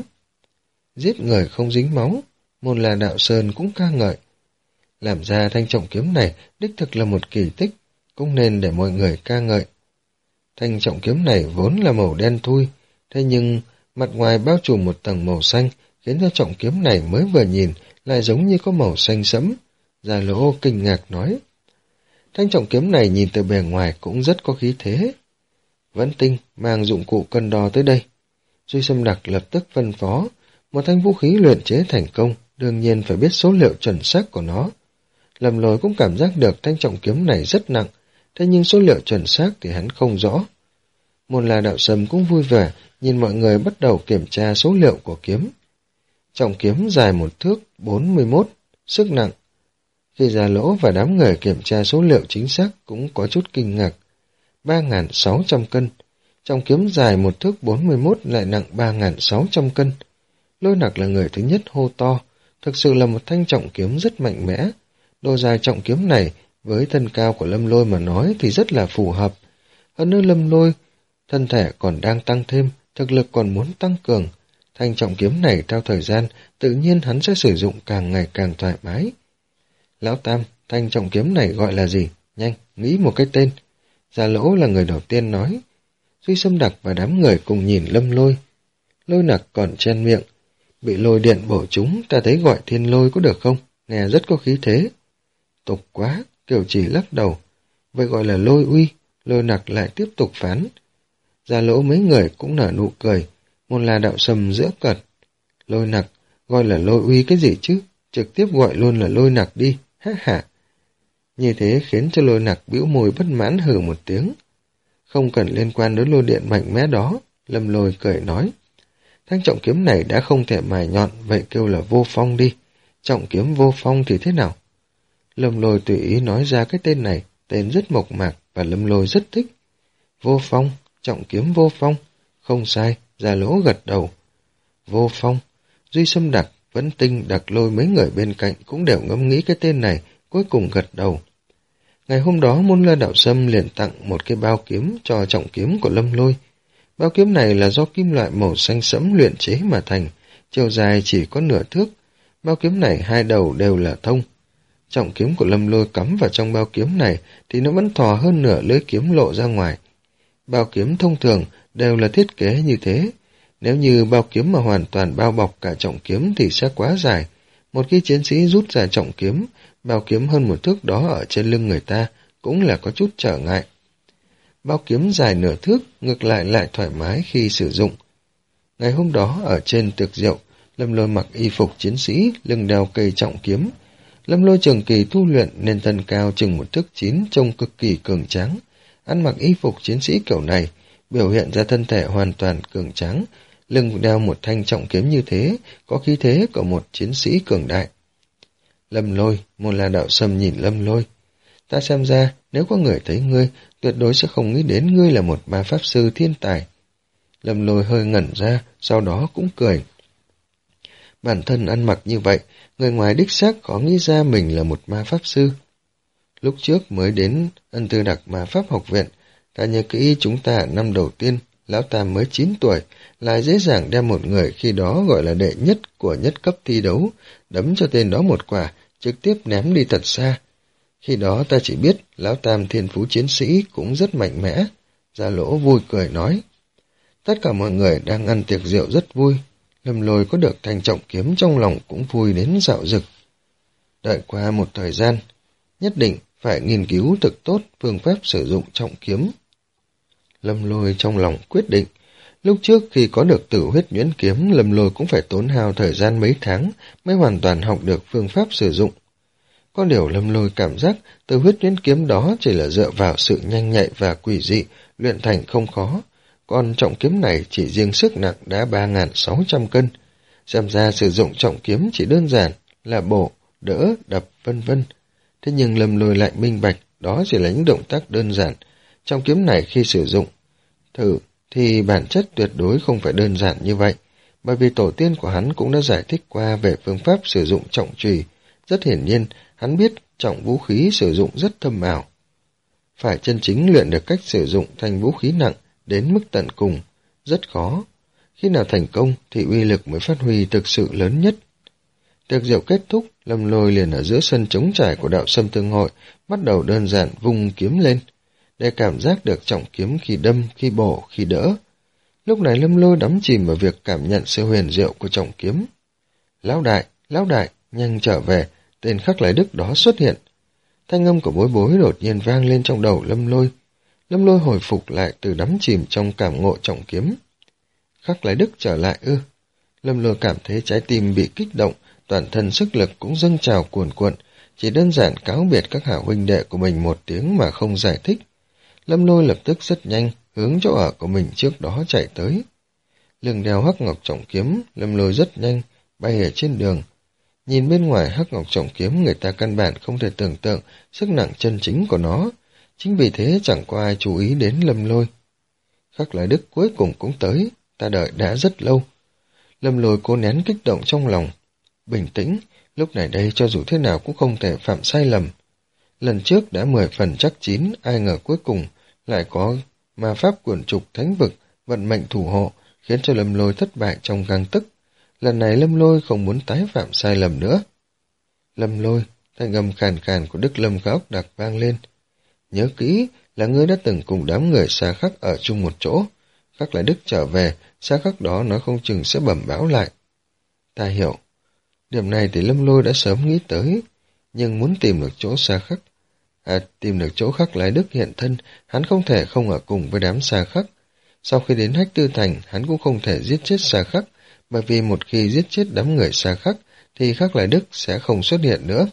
Giết người không dính máu, Môn La Đạo Sơn cũng ca ngợi. Làm ra thanh trọng kiếm này đích thực là một kỳ tích, cũng nên để mọi người ca ngợi. Thanh trọng kiếm này vốn là màu đen thui, thế nhưng mặt ngoài bao trùm một tầng màu xanh, khiến cho trọng kiếm này mới vừa nhìn lại giống như có màu xanh sẫm. Gia Lỗ kinh ngạc nói. Thanh trọng kiếm này nhìn từ bề ngoài cũng rất có khí thế. Vẫn Tinh mang dụng cụ cân đo tới đây. Duy Sâm Đặc lập tức phân phó, một thanh vũ khí luyện chế thành công, đương nhiên phải biết số liệu chuẩn xác của nó. Lâm Lôi cũng cảm giác được thanh trọng kiếm này rất nặng, thế nhưng số liệu chuẩn xác thì hắn không rõ. Môn La Đạo Sâm cũng vui vẻ, nhìn mọi người bắt đầu kiểm tra số liệu của kiếm. Trọng kiếm dài một thước bốn mươi mốt, sức nặng. Khi Gia Lỗ và đám người kiểm tra số liệu chính xác cũng có chút kinh ngạc. ba nghìn sáu trăm cân. Trọng kiếm dài một thước bốn mươi mốt lại nặng ba nghìn sáu trăm cân. Lôi Nặc là người thứ nhất hô to, thực sự là một thanh trọng kiếm rất mạnh mẽ. Độ dài trọng kiếm này với thân cao của Lâm Lôi mà nói thì rất là phù hợp. Hơn nữa Lâm Lôi, thân thể còn đang tăng thêm, thực lực còn muốn tăng cường. Thanh trọng kiếm này theo thời gian, tự nhiên hắn sẽ sử dụng càng ngày càng thoải mái. Lão Tam, thanh trọng kiếm này gọi là gì? Nhanh, nghĩ một cái tên. Gia Lỗ là người đầu tiên nói. Duy Sâm Đặc và đám người cùng nhìn Lâm Lôi. Lôi Nặc còn chen miệng. Bị lôi điện bổ chúng, ta thấy gọi thiên lôi có được không? Nghe rất có khí thế. Tục quá, Kiều Chỉ lắc đầu. Vậy gọi là lôi uy. Lôi Nặc lại tiếp tục phán. Gia Lỗ mấy người cũng nở nụ cười. Môn La Đạo Sâm giữa cật. Lôi Nặc, gọi là lôi uy cái gì chứ? Trực tiếp gọi luôn là Lôi Nặc đi. Ha ha. Như thế khiến cho Lôi Nặc bĩu môi bất mãn hừ một tiếng. Không cần liên quan đến lôi điện mạnh mẽ đó. Lâm Lôi cười nói. Thanh trọng kiếm này đã không thể mài nhọn, vậy kêu là vô phong đi. Trọng kiếm vô phong thì thế nào? Lâm Lôi tùy ý nói ra cái tên này, tên rất mộc mạc và Lâm Lôi rất thích. Vô phong, trọng kiếm vô phong. Không sai, Gia Lỗ gật đầu. Vô phong, Duy Sâm Đặc, Vẫn Tinh, Đặc Lôi mấy người bên cạnh cũng đều ngẫm nghĩ cái tên này, cuối cùng gật đầu. Ngày hôm đó Môn La Đạo Sâm liền tặng một cái bao kiếm cho trọng kiếm của Lâm Lôi. Bao kiếm này là do kim loại màu xanh sẫm luyện chế mà thành, chiều dài chỉ có nửa thước. Bao kiếm này hai đầu đều là thông. Trọng kiếm của Lâm Lôi cắm vào trong bao kiếm này thì nó vẫn thò hơn nửa lưỡi kiếm lộ ra ngoài. Bao kiếm thông thường đều là thiết kế như thế. Nếu như bao kiếm mà hoàn toàn bao bọc cả trọng kiếm thì sẽ quá dài. Một khi chiến sĩ rút ra trọng kiếm, bao kiếm hơn một thước đó ở trên lưng người ta cũng là có chút trở ngại. Bao kiếm dài nửa thước, ngược lại lại thoải mái khi sử dụng. Ngày hôm đó ở trên tiệc rượu, Lâm Lôi mặc y phục chiến sĩ, lưng đeo cây trọng kiếm. Lâm Lôi trường kỳ tu luyện nên thân cao chừng một thước chín, trông cực kỳ cường tráng. Ăn mặc y phục chiến sĩ kiểu này, biểu hiện ra thân thể hoàn toàn cường tráng, lưng đeo một thanh trọng kiếm như thế, có khí thế của một chiến sĩ cường đại. Lâm Lôi, Môn La Đạo Sâm nhìn Lâm Lôi. Ta xem ra, nếu có người thấy ngươi, tuyệt đối sẽ không nghĩ đến ngươi là một ma pháp sư thiên tài. Lâm Lôi hơi ngẩn ra, sau đó cũng cười. Bản thân ăn mặc như vậy, người ngoài đích xác khó nghĩ ra mình là một ma pháp sư. Lúc trước mới đến Ân Tư Đặc Ma Pháp Học Viện, ta nhớ kỹ chúng ta năm đầu tiên, Lão Tam mới chín tuổi, lại dễ dàng đem một người khi đó gọi là đệ nhất của nhất cấp thi đấu, đấm cho tên đó một quả, trực tiếp ném đi thật xa. Khi đó ta chỉ biết Lão Tam thiên phú chiến sĩ cũng rất mạnh mẽ. Gia Lỗ vui cười nói. Tất cả mọi người đang ăn tiệc rượu rất vui. Lâm Lôi có được thanh trọng kiếm trong lòng cũng vui đến dạo dực. Đợi qua một thời gian, nhất định phải nghiên cứu thực tốt phương pháp sử dụng trọng kiếm. Lâm Lôi trong lòng quyết định. Lúc trước khi có được Tử Huyết Nhuyễn Kiếm, Lâm Lôi cũng phải tốn hao thời gian mấy tháng mới hoàn toàn học được phương pháp sử dụng. Có điều Lâm Lôi cảm giác Tử Huyết Nhuyễn Kiếm đó chỉ là dựa vào sự nhanh nhạy và quỷ dị, luyện thành không khó. Còn trọng kiếm này chỉ riêng sức nặng đã ba nghìn sáu trăm cân. Xem ra sử dụng trọng kiếm chỉ đơn giản là bổ, đỡ, đập, vân vân. Thế nhưng Lâm Lôi lại minh bạch, đó chỉ là những động tác đơn giản. Trọng kiếm này khi sử dụng thử thì bản chất tuyệt đối không phải đơn giản như vậy, bởi vì tổ tiên của hắn cũng đã giải thích qua về phương pháp sử dụng trọng chùy. Rất hiển nhiên, hắn biết trọng vũ khí sử dụng rất thâm ảo. Phải chân chính luyện được cách sử dụng thành vũ khí nặng đến mức tận cùng, rất khó. Khi nào thành công thì uy lực mới phát huy thực sự lớn nhất. Tiệc rượu kết thúc, Lâm Lôi liền ở giữa sân trống trải của đạo Sâm Tương Hội, bắt đầu đơn giản vung kiếm lên, để cảm giác được trọng kiếm khi đâm, khi bổ, khi đỡ. Lúc này Lâm Lôi đắm chìm vào việc cảm nhận sự huyền diệu của trọng kiếm. Lão đại, lão đại, nhanh trở về, tên Khắc Lái Đức đó xuất hiện. Thanh âm của Bối Bối đột nhiên vang lên trong đầu Lâm Lôi. Lâm Lôi hồi phục lại từ đắm chìm trong cảm ngộ trọng kiếm. Khắc Lái Đức trở lại ư? Lâm Lôi cảm thấy trái tim bị kích động, toàn thân sức lực cũng dâng trào cuồn cuộn, chỉ đơn giản cáo biệt các hảo huynh đệ của mình một tiếng mà không giải thích. Lâm Lôi lập tức rất nhanh hướng chỗ ở của mình trước đó chạy tới. Lưng đeo hắc ngọc trọng kiếm, Lâm Lôi rất nhanh bay ở trên đường. Nhìn bên ngoài hắc ngọc trọng kiếm, người ta căn bản không thể tưởng tượng sức nặng chân chính của nó. Chính vì thế chẳng có ai chú ý đến Lâm Lôi. Khắc Lái Đức cuối cùng cũng tới, ta đợi đã rất lâu. Lâm Lôi cố nén kích động trong lòng. Bình tĩnh, lúc này đây cho dù thế nào cũng không thể phạm sai lầm. Lần trước đã mười phần chắc chín, ai ngờ cuối cùng lại có ma pháp quyển trục thánh vực, vận mệnh thủ hộ, khiến cho Lâm Lôi thất bại trong gang tức. Lần này Lâm Lôi không muốn tái phạm sai lầm nữa. Lâm Lôi, thanh âm khàn khàn của Đức Lâm Góc đặc vang lên. Nhớ kỹ là ngươi đã từng cùng đám người xa khắc ở chung một chỗ. Khắc Lái Đức trở về, xa khắc đó nói không chừng sẽ bẩm báo lại. Ta hiểu. Điểm này thì Lâm Lôi đã sớm nghĩ tới, nhưng muốn tìm được chỗ xa khắc, à, tìm được chỗ Khắc Lái Đức hiện thân, hắn không thể không ở cùng với đám xa khắc. Sau khi đến Hách Tư Thành, hắn cũng không thể giết chết xa khắc, bởi vì một khi giết chết đám người xa khắc, thì Khắc Lái Đức sẽ không xuất hiện nữa.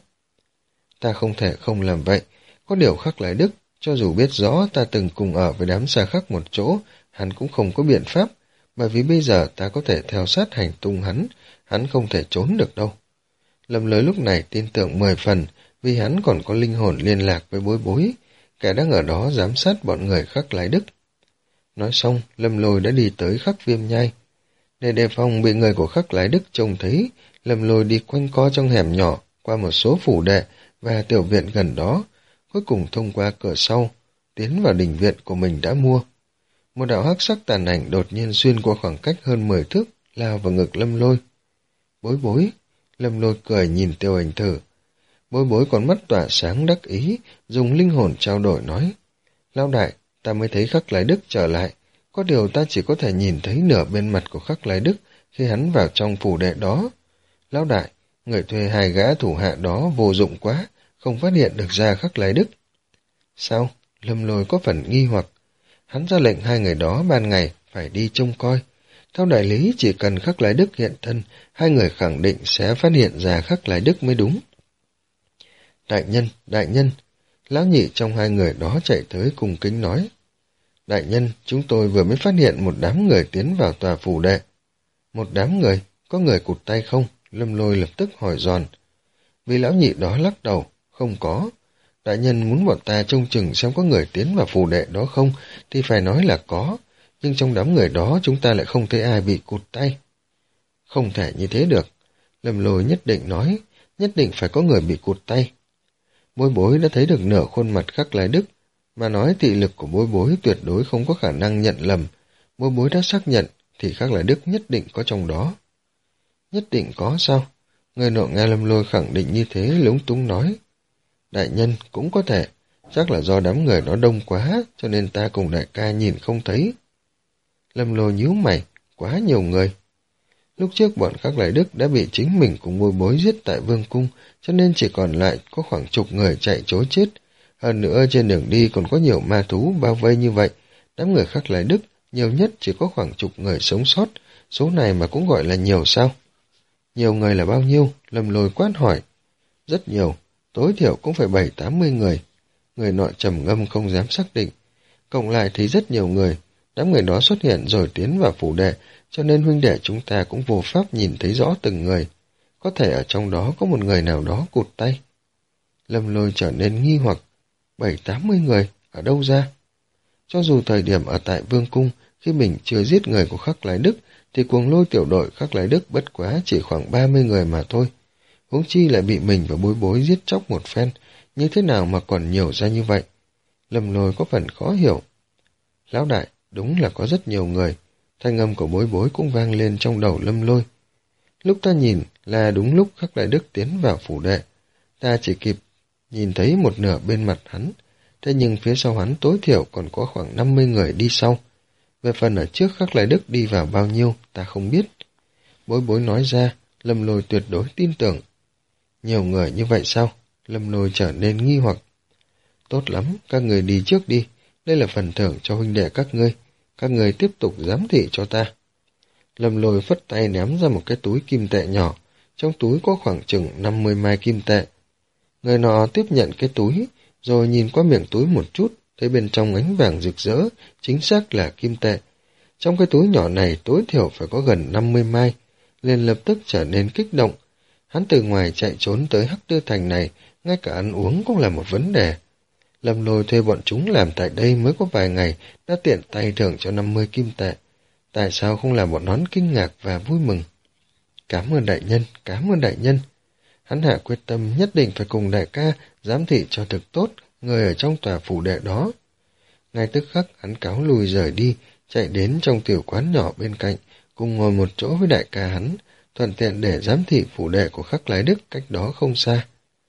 Ta không thể không làm vậy, có điều Khắc Lái Đức, cho dù biết rõ ta từng cùng ở với đám xa khắc một chỗ, hắn cũng không có biện pháp, bởi vì bây giờ ta có thể theo sát hành tung hắn, hắn không thể trốn được đâu. Lâm Lôi lúc này tin tưởng mười phần, vì hắn còn có linh hồn liên lạc với Bối Bối, kẻ đang ở đó giám sát bọn người Khắc Lái Đức. Nói xong, Lâm Lôi đã đi tới Khắc Viêm Nhai. Để đề phòng bị người của Khắc Lái Đức trông thấy, Lâm Lôi đi quanh co trong hẻm nhỏ, qua một số phủ đệ và tiểu viện gần đó, cuối cùng thông qua cửa sau, tiến vào đình viện của mình đã mua. Một đạo hắc sắc tàn ảnh đột nhiên xuyên qua khoảng cách hơn mười thước, lao vào ngực Lâm Lôi. Bối Bối, Lâm Lôi cười nhìn Tiêu Ảnh Thử. Bối Bối còn mắt tỏa sáng đắc ý, dùng linh hồn trao đổi nói. Lão đại, ta mới thấy Khắc Lái Đức trở lại, có điều ta chỉ có thể nhìn thấy nửa bên mặt của Khắc Lái Đức khi hắn vào trong phủ đệ đó. Lão đại, người thuê hai gã thủ hạ đó vô dụng quá, không phát hiện được ra Khắc Lái Đức. Sao? Lâm Lôi có phần nghi hoặc. Hắn ra lệnh hai người đó ban ngày phải đi trông coi. Theo đại lý, chỉ cần Khắc Lái Đức hiện thân, hai người khẳng định sẽ phát hiện ra Khắc Lái Đức mới đúng. Đại nhân, đại nhân, lão nhị trong hai người đó chạy tới cung kính nói. Đại nhân, chúng tôi vừa mới phát hiện một đám người tiến vào tòa phủ đệ. Một đám người? Có người cụt tay không? Lâm Lôi lập tức hỏi giòn. Vì lão nhị đó lắc đầu, không có. Đại nhân muốn bọn ta trông chừng xem có người tiến vào phủ đệ đó không, thì phải nói là có, nhưng trong đám người đó chúng ta lại không thấy ai bị cụt tay. Không thể như thế được. Lâm Lôi nhất định nói, nhất định phải có người bị cụt tay. Bối Bối đã thấy được nửa khuôn mặt Khắc Lái Đức, mà nói thị lực của Bối Bối tuyệt đối không có khả năng nhận lầm. Bối Bối đã xác nhận, thì Khắc Lái Đức nhất định có trong đó. Nhất định có sao? Người nọ nghe Lâm Lôi khẳng định như thế, lúng túng nói. Đại nhân cũng có thể, chắc là do đám người đó đông quá, cho nên ta cùng đại ca nhìn không thấy. Lâm Lôi nhíu mày, quá nhiều người. Lúc trước bọn Khắc Lái Đức đã bị chính mình cùng Bối Bối giết tại Vương Cung, cho nên chỉ còn lại có khoảng chục người chạy trối chết. Hơn nữa trên đường đi còn có nhiều ma thú bao vây như vậy, đám người Khắc Lái Đức nhiều nhất chỉ có khoảng chục người sống sót, số này mà cũng gọi là nhiều sao? Nhiều người là bao nhiêu? Lâm Lôi quát hỏi. Rất nhiều, tối thiểu cũng phải bảy tám mươi người. Người nọ trầm ngâm không dám xác định. Cộng lại thì rất nhiều người, đám người đó xuất hiện rồi tiến vào phủ đệ, cho nên huynh đệ chúng ta cũng vô pháp nhìn thấy rõ từng người. Có thể ở trong đó có một người nào đó cụt tay. Lâm Lôi trở nên nghi hoặc. Bảy tám mươi người, ở đâu ra? Cho dù thời điểm ở tại Vương Cung, khi mình chưa giết người của Khắc Lái Đức, thì cuồng lôi tiểu đội Khắc Lái Đức bất quá chỉ khoảng ba mươi người mà thôi. Huống chi lại bị mình và Bối Bối giết chóc một phen, như thế nào mà còn nhiều ra như vậy? Lâm Lôi có phần khó hiểu. Lão đại, đúng là có rất nhiều người. Thanh âm của Bối Bối cũng vang lên trong đầu Lâm Lôi. Lúc ta nhìn là đúng lúc Khắc Đại Đức tiến vào phủ đệ. Ta chỉ kịp nhìn thấy một nửa bên mặt hắn, thế nhưng phía sau hắn tối thiểu còn có khoảng năm mươi người đi sau. Về phần ở trước Khắc Đại Đức đi vào bao nhiêu, ta không biết. Bối Bối nói ra, Lâm Lôi tuyệt đối tin tưởng. Nhiều người như vậy sao? Lâm Lôi trở nên nghi hoặc. Tốt lắm, các người đi trước đi, đây là phần thưởng cho huynh đệ các ngươi. Các người tiếp tục giám thị cho ta. Lâm Lôi phất tay ném ra một cái túi kim tệ nhỏ, trong túi có khoảng chừng năm mươi mai kim tệ. Người nọ tiếp nhận cái túi, rồi nhìn qua miệng túi một chút, thấy bên trong ánh vàng rực rỡ, chính xác là kim tệ. Trong cái túi nhỏ này tối thiểu phải có gần năm mươi mai, liền lập tức trở nên kích động. Hắn từ ngoài chạy trốn tới Hắc Tư Thành này, ngay cả ăn uống cũng là một vấn đề. Lâm Lôi thuê bọn chúng làm tại đây mới có vài ngày, đã tiện tay thưởng cho năm mươi kim tệ. Tại sao không làm bọn nón kinh ngạc và vui mừng? Cảm ơn đại nhân, cảm ơn đại nhân. Hắn hạ quyết tâm nhất định phải cùng đại ca giám thị cho thực tốt người ở trong tòa phủ đệ đó. Ngay tức khắc hắn cáo lùi rời đi, chạy đến trong tiểu quán nhỏ bên cạnh, cùng ngồi một chỗ với đại ca hắn, thuận tiện để giám thị phủ đệ của Khắc Lái Đức cách đó không xa.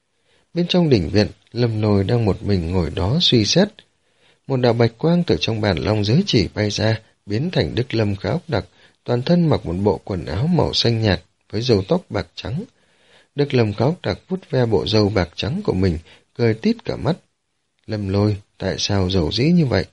Bên trong đỉnh viện, Lâm Lôi đang một mình ngồi đó suy xét. Một đạo bạch quang từ trong bản long giới chỉ bay ra, biến thành Đức Lâm Khá Ốc Đặc, toàn thân mặc một bộ quần áo màu xanh nhạt với râu tóc bạc trắng. Đức Lâm Khá Ốc Đặc vuốt ve bộ râu bạc trắng của mình, cười tít cả mắt. Lâm Lôi, tại sao rầu rĩ như vậy?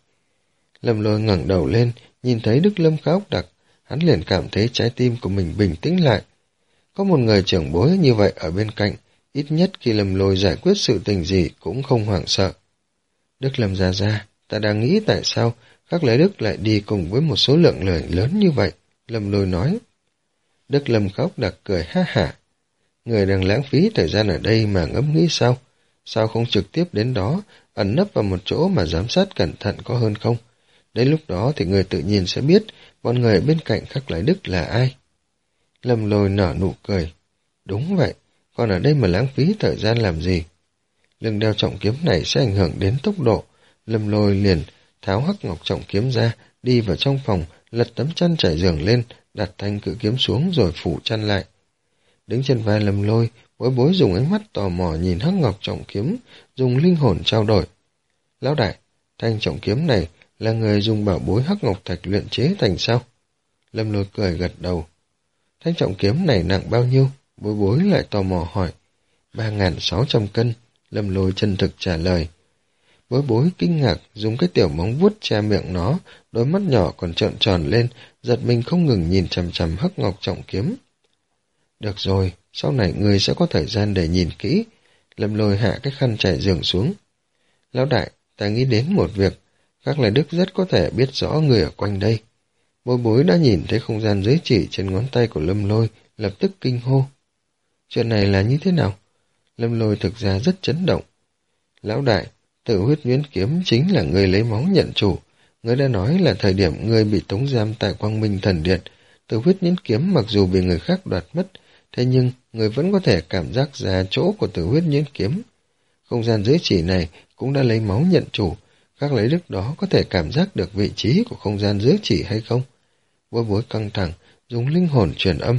Lâm Lôi ngẩng đầu lên, nhìn thấy Đức Lâm Khá Ốc Đặc, hắn liền cảm thấy trái tim của mình bình tĩnh lại. Có một người trưởng bối như vậy ở bên cạnh, ít nhất khi Lâm Lôi giải quyết sự tình gì cũng không hoảng sợ. Đức Lâm gia gia, ta đang nghĩ tại sao Khắc Lái Đức lại đi cùng với một số lượng người lớn như vậy, Lâm Lôi nói. Đức Lâm Khá Ốc Đặc cười ha hả. Người đang lãng phí thời gian ở đây mà ngẫm nghĩ sao? Sao không trực tiếp đến đó, ẩn nấp vào một chỗ mà giám sát cẩn thận có hơn không? Đến lúc đó thì người tự nhiên sẽ biết bọn người bên cạnh Khắc Lái Đức là ai. Lâm Lôi nở nụ cười. Đúng vậy, còn ở đây mà lãng phí thời gian làm gì? Lưng đeo trọng kiếm này sẽ ảnh hưởng đến tốc độ. Lâm Lôi liền tháo hắc ngọc trọng kiếm ra, đi vào trong phòng, lật tấm chăn trải giường lên, đặt thanh cự kiếm xuống rồi phủ chăn lại. Đứng trên vai Lâm Lôi, Bối Bối dùng ánh mắt tò mò nhìn hắc ngọc trọng kiếm, dùng linh hồn trao đổi. Lão đại, thanh trọng kiếm này là người dùng bảo bối hắc ngọc thạch luyện chế thành sao? Lâm Lôi cười gật đầu. Thanh trọng kiếm này nặng bao nhiêu? Bối Bối lại tò mò hỏi. Ba ngàn sáu trăm cân, Lâm Lôi chân thực trả lời. Bối Bối kinh ngạc, dùng cái tiểu móng vuốt che miệng nó, đôi mắt nhỏ còn trợn tròn lên, giật mình không ngừng nhìn chằm chằm hắc ngọc trọng kiếm. Được rồi, sau này người sẽ có thời gian để nhìn kỹ. Lâm Lôi hạ cái khăn trải giường xuống. Lão đại, ta nghĩ đến một việc, Khắc Lái Đức rất có thể biết rõ người ở quanh đây. Bối Bối đã nhìn thấy không gian giới chỉ trên ngón tay của Lâm Lôi, lập tức kinh hô. Chuyện này là như thế nào? Lâm Lôi thực ra rất chấn động. Lão đại, Tử Huyết Nhuyễn Kiếm chính là người lấy máu nhận chủ. Người đã nói là thời điểm người bị tống giam tại Quang Minh Thần Điện, Tử Huyết Nhuyễn Kiếm mặc dù bị người khác đoạt mất, thế nhưng người vẫn có thể cảm giác ra chỗ của Tử Huyết Nhuyễn Kiếm. Không gian giới chỉ này cũng đã lấy máu nhận chủ, Khắc Lái Đức đó có thể cảm giác được vị trí của không gian giới chỉ hay không? Bối Bối căng thẳng, dùng linh hồn truyền âm.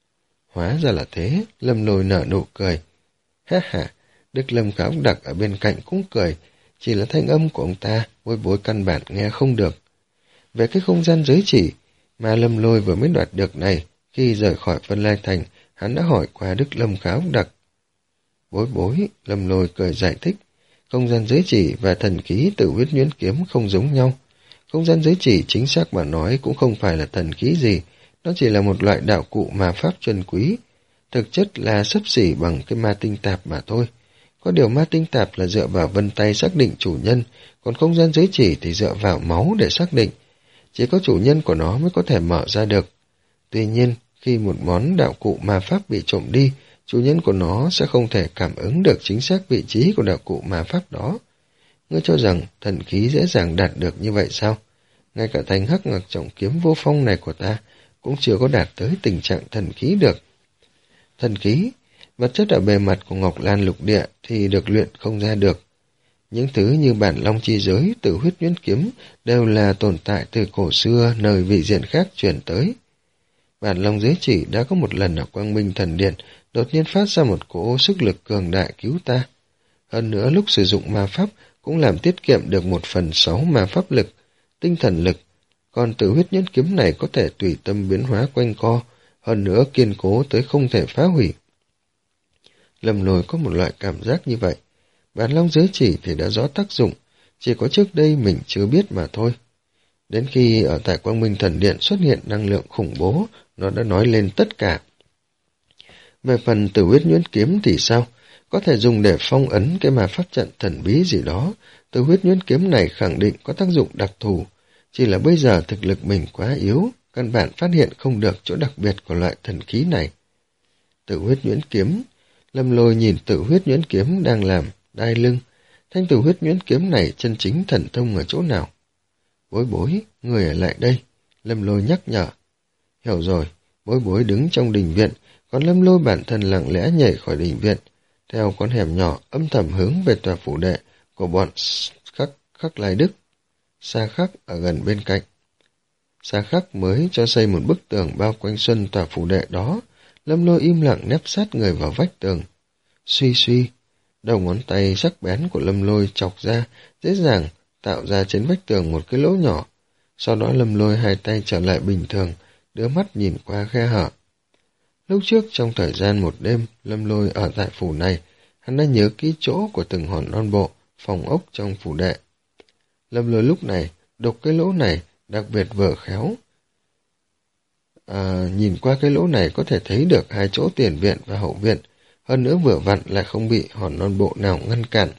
Hóa ra là thế, Lâm Lôi nở nụ cười. Ha ha, Đức Lâm Khá Ốc Đặc ở bên cạnh cũng cười, chỉ là thanh âm của ông ta, Bối Bối căn bản nghe không được. Về cái không gian giới chỉ mà Lâm Lôi vừa mới đoạt được này, khi rời khỏi Vân Lai Thành, hắn đã hỏi qua Đức Lâm Khá Ốc Đặc. Bối Bối, Lâm Lôi cười giải thích, không gian giới chỉ và thần khí Tử Huyết Nhuyễn Kiếm không giống nhau. Không gian giới chỉ chính xác mà nói cũng không phải là thần khí gì, nó chỉ là một loại đạo cụ mà pháp chân quý. Thực chất là xấp xỉ bằng cái ma tinh tạp mà thôi. Có điều ma tinh tạp là dựa vào vân tay xác định chủ nhân, còn không gian giới chỉ thì dựa vào máu để xác định. Chỉ có chủ nhân của nó mới có thể mở ra được. Tuy nhiên, khi một món đạo cụ ma pháp bị trộm đi, chủ nhân của nó sẽ không thể cảm ứng được chính xác vị trí của đạo cụ ma pháp đó. Ngươi cho rằng thần khí dễ dàng đạt được như vậy sao? Ngay cả thanh hắc ngọc trọng kiếm vô phong này của ta cũng chưa có đạt tới tình trạng thần khí được. Thần khí, vật chất ở bề mặt của Ngọc Lan Lục Địa thì được luyện không ra được. Những thứ như bản long chi giới, tử huyết nhuyễn kiếm đều là tồn tại từ cổ xưa nơi vị diện khác truyền tới. Bản long giới chỉ đã có một lần ở Quang Minh Thần Điện đột nhiên phát ra một cỗ sức lực cường đại cứu ta. Hơn nữa lúc sử dụng ma pháp cũng làm tiết kiệm được một phần sáu ma pháp lực, tinh thần lực. Còn tử huyết nhuyễn kiếm này có thể tùy tâm biến hóa quanh co, hơn nữa kiên cố tới không thể phá hủy. Lâm Lôi có một loại cảm giác như vậy. Bản long giới chỉ thì đã rõ tác dụng, chỉ có trước đây mình chưa biết mà thôi. Đến khi ở tại Quang Minh Thần Điện xuất hiện năng lượng khủng bố, nó đã nói lên tất cả. Về phần tử huyết nhuyễn kiếm thì sao? Có thể dùng để phong ấn cái ma pháp trận thần bí gì đó. Tử huyết nhuyễn kiếm này khẳng định có tác dụng đặc thù, chỉ là bây giờ thực lực mình quá yếu, căn bản phát hiện không được chỗ đặc biệt của loại thần khí này. Tử huyết nhuyễn kiếm. Lâm Lôi nhìn tử huyết nhuyễn kiếm đang làm đai lưng. Thanh tử huyết nhuyễn kiếm này chân chính thần thông ở chỗ nào? Bối bối, người ở lại đây. Lâm Lôi nhắc nhở. Hiểu rồi, bối bối đứng trong đình viện, còn Lâm Lôi bản thân lặng lẽ nhảy khỏi đình viện, theo con hẻm nhỏ âm thầm hướng về tòa phủ đệ của bọn khắc khắc lai đức. Sa Khắc ở gần bên cạnh. Sa Khắc mới cho xây một bức tường bao quanh xuân tòa phủ đệ đó. Lâm Lôi im lặng nép sát người vào vách tường. Suy suy, đầu ngón tay sắc bén của Lâm Lôi chọc ra, dễ dàng tạo ra trên vách tường một cái lỗ nhỏ. Sau đó Lâm Lôi hai tay trở lại bình thường, đưa mắt nhìn qua khe hở. Lúc trước trong thời gian một đêm, Lâm Lôi ở tại phủ này, hắn đã nhớ kỹ chỗ của từng hòn non bộ, phòng ốc trong phủ đệ. Lâm Lôi lúc này, đục cái lỗ này, đặc biệt vừa khéo. À, nhìn qua cái lỗ này có thể thấy được hai chỗ tiền viện và hậu viện, hơn nữa vừa vặn lại không bị hòn non bộ nào ngăn cản.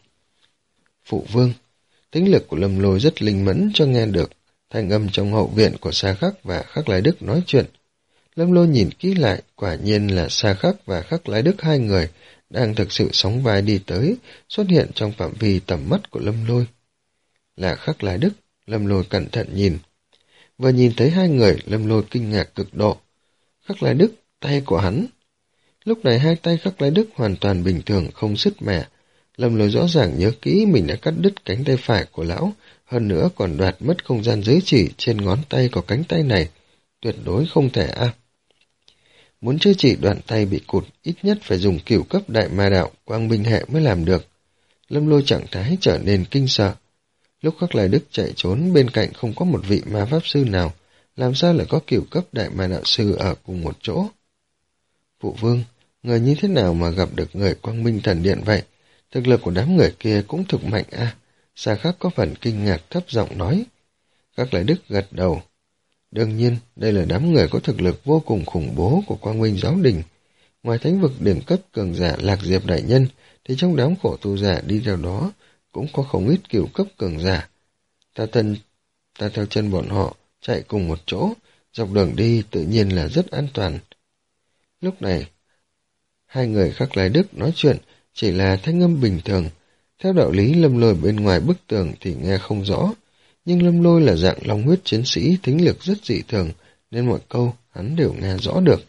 Phụ vương, tính lực của Lâm Lôi rất linh mẫn cho nghe được thanh âm trong hậu viện của Sa Khắc và Khắc Lai Đức nói chuyện. Lâm Lôi nhìn kỹ lại, quả nhiên là Sa Khắc và Khắc Lai Đức hai người đang thực sự sóng vai đi tới, xuất hiện trong phạm vi tầm mắt của Lâm Lôi. Là Khắc Lai Đức, Lâm Lôi cẩn thận nhìn. Vừa nhìn thấy hai người, Lâm Lôi kinh ngạc cực độ. Khắc Lai Đức, tay của hắn. Lúc này hai tay Khắc Lai Đức hoàn toàn bình thường, không sứt mẻ. Lâm Lôi rõ ràng nhớ kỹ mình đã cắt đứt cánh tay phải của lão, hơn nữa còn đoạt mất không gian giới chỉ trên ngón tay của cánh tay này. Tuyệt đối không thể a. Muốn chữa trị đoạn tay bị cụt, ít nhất phải dùng cửu cấp đại ma đạo, quang minh hệ mới làm được. Lâm Lôi trạng thái trở nên kinh sợ. Lúc Khắc Lai Đức chạy trốn, bên cạnh không có một vị ma pháp sư nào, làm sao lại có cửu cấp đại ma đạo sư ở cùng một chỗ? Phụ vương, người như thế nào mà gặp được người Quang Minh Thần Điện vậy? Thực lực của đám người kia cũng thực mạnh a. À? Sa Khắc có phần kinh ngạc thấp giọng nói. Khắc Lai Đức gật đầu. Đương nhiên, đây là đám người có thực lực vô cùng khủng bố của Quang Minh Giáo Đình. Ngoài thánh vực đỉnh cấp cường giả Lạc Diệp Đại Nhân, thì trong đám khổ tu giả đi theo đó, cũng có không ít cửu cấp cường giả. Ta thân, ta theo chân bọn họ, chạy cùng một chỗ, dọc đường đi tự nhiên là rất an toàn. Lúc này, hai người Khắc Lai Đức nói chuyện chỉ là thanh âm bình thường. Theo đạo lý Lâm Lôi bên ngoài bức tường thì nghe không rõ, nhưng Lâm Lôi là dạng long huyết chiến sĩ, thính lực rất dị thường, nên mọi câu hắn đều nghe rõ được.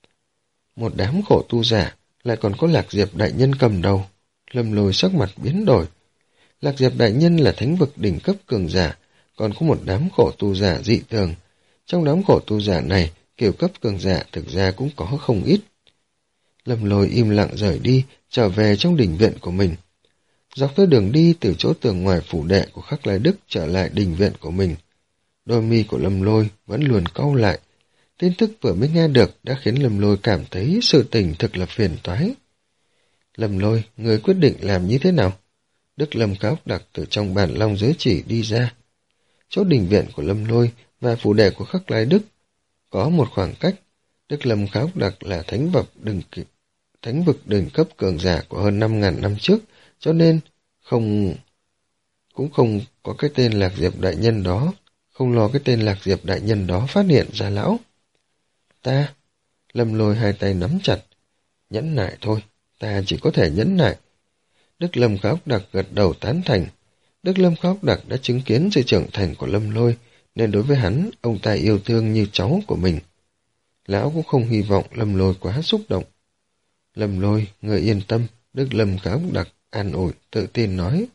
Một đám khổ tu giả, lại còn có Lạc Diệp Đại Nhân cầm đầu. Lâm Lôi sắc mặt biến đổi. Lạc Diệp Đại Nhân là thánh vực đỉnh cấp cường giả, còn có một đám khổ tu giả dị thường. Trong đám khổ tu giả này, kiểu cấp cường giả thực ra cũng có không ít. Lâm Lôi im lặng rời đi, trở về trong đình viện của mình. Dọc theo đường đi từ chỗ tường ngoài phủ đệ của Khắc Lai Đức trở lại đình viện của mình. Đôi mi của Lâm Lôi vẫn luôn cau lại. Tin tức vừa mới nghe được đã khiến Lâm Lôi cảm thấy sự tình thực là phiền toái. Lâm Lôi, người quyết định làm như thế nào? Đức Lâm Cáo Đặc từ trong bản long giới chỉ đi ra. Chỗ đình viện của Lâm Lôi và phủ đệ của Khắc Lai Đức có một khoảng cách. Đức Lâm Cáo Đặc là thánh vực đừng thánh vực đỉnh cấp cường giả của hơn năm ngàn năm trước, cho nên không cũng không có cái tên Lạc Diệp Đại Nhân đó, không lo cái tên Lạc Diệp Đại Nhân đó phát hiện ra lão. Ta, Lâm Lôi hai tay nắm chặt, nhẫn nại thôi, ta chỉ có thể nhẫn nại. Đức Lâm Kháo Đặc gật đầu tán thành. Đức Lâm Kháo Đặc đã chứng kiến sự trưởng thành của Lâm Lôi, nên đối với hắn, ông ta yêu thương như cháu của mình. Lão cũng không hy vọng Lâm Lôi quá xúc động. Lâm Lôi, người yên tâm, Đức Lâm Kháo Đặc an ủi, tự tin nói.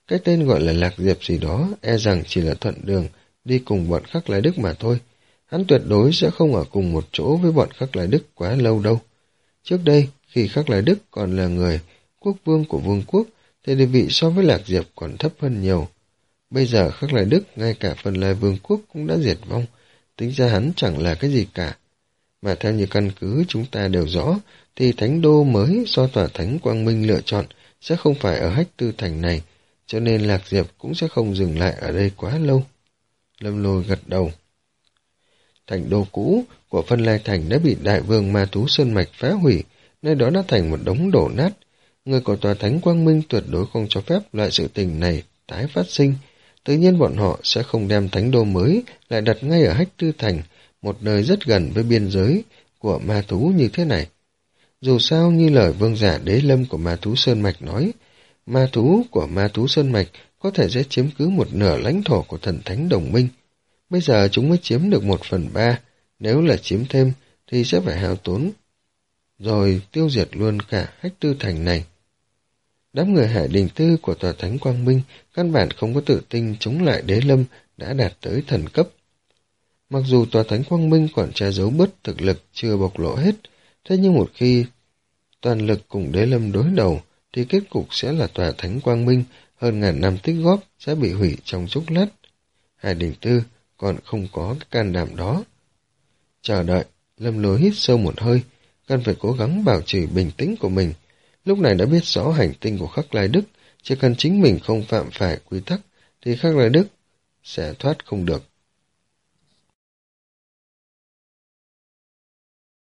Cái tên gọi là Lạc Diệp gì đó e rằng chỉ là thuận đường đi cùng bọn Khắc Lai Đức mà thôi. Hắn tuyệt đối sẽ không ở cùng một chỗ với bọn Khắc Lai Đức quá lâu đâu. Trước đây, khi Khắc Lai Đức còn là người quốc vương của vương quốc, thì địa vị so với Lạc Diệp còn thấp hơn nhiều. Bây giờ Khắc Lai Đức, ngay cả phần lai vương quốc cũng đã diệt vong, tính ra hắn chẳng là cái gì cả. Mà theo như căn cứ chúng ta đều rõ, thì thánh đô mới do tòa thánh Quang Minh lựa chọn sẽ không phải ở Hách Tư Thành này, cho nên Lạc Diệp cũng sẽ không dừng lại ở đây quá lâu. Lâm Lôi gật đầu. Thành đô cũ của Phân Lai Thành đã bị đại vương Ma Thú Sơn Mạch phá hủy, nơi đó đã thành một đống đổ nát. Người của tòa thánh Quang Minh tuyệt đối không cho phép loại sự tình này tái phát sinh. Tự nhiên bọn họ sẽ không đem thánh đô mới lại đặt ngay ở Hách Tư Thành, một nơi rất gần với biên giới của ma thú như thế này. Dù sao như lời vương giả đế lâm của Ma Thú Sơn Mạch nói, ma thú của Ma Thú Sơn Mạch có thể sẽ chiếm cứ một nửa lãnh thổ của thần thánh đồng minh. Bây giờ chúng mới chiếm được một phần ba, nếu là chiếm thêm thì sẽ phải hao tốn, rồi tiêu diệt luôn cả Hách Tư Thành này. Đám người Hải Đình Tư của tòa thánh Quang Minh căn bản không có tự tin chống lại đế lâm đã đạt tới thần cấp. Mặc dù tòa thánh Quang Minh còn che giấu bớt thực lực chưa bộc lộ hết, thế nhưng một khi toàn lực cùng đế lâm đối đầu, thì kết cục sẽ là tòa thánh Quang Minh hơn ngàn năm tích góp sẽ bị hủy trong chốc lát. Hải Đình Tư còn không có cái can đảm đó. Chờ đợi, Lâm Lôi hít sâu một hơi, cần phải cố gắng bảo trì bình tĩnh của mình. Lúc này đã biết rõ hành tinh của Khắc Lai Đức, chỉ cần chính mình không phạm phải quy tắc, thì Khắc Lai Đức sẽ thoát không được.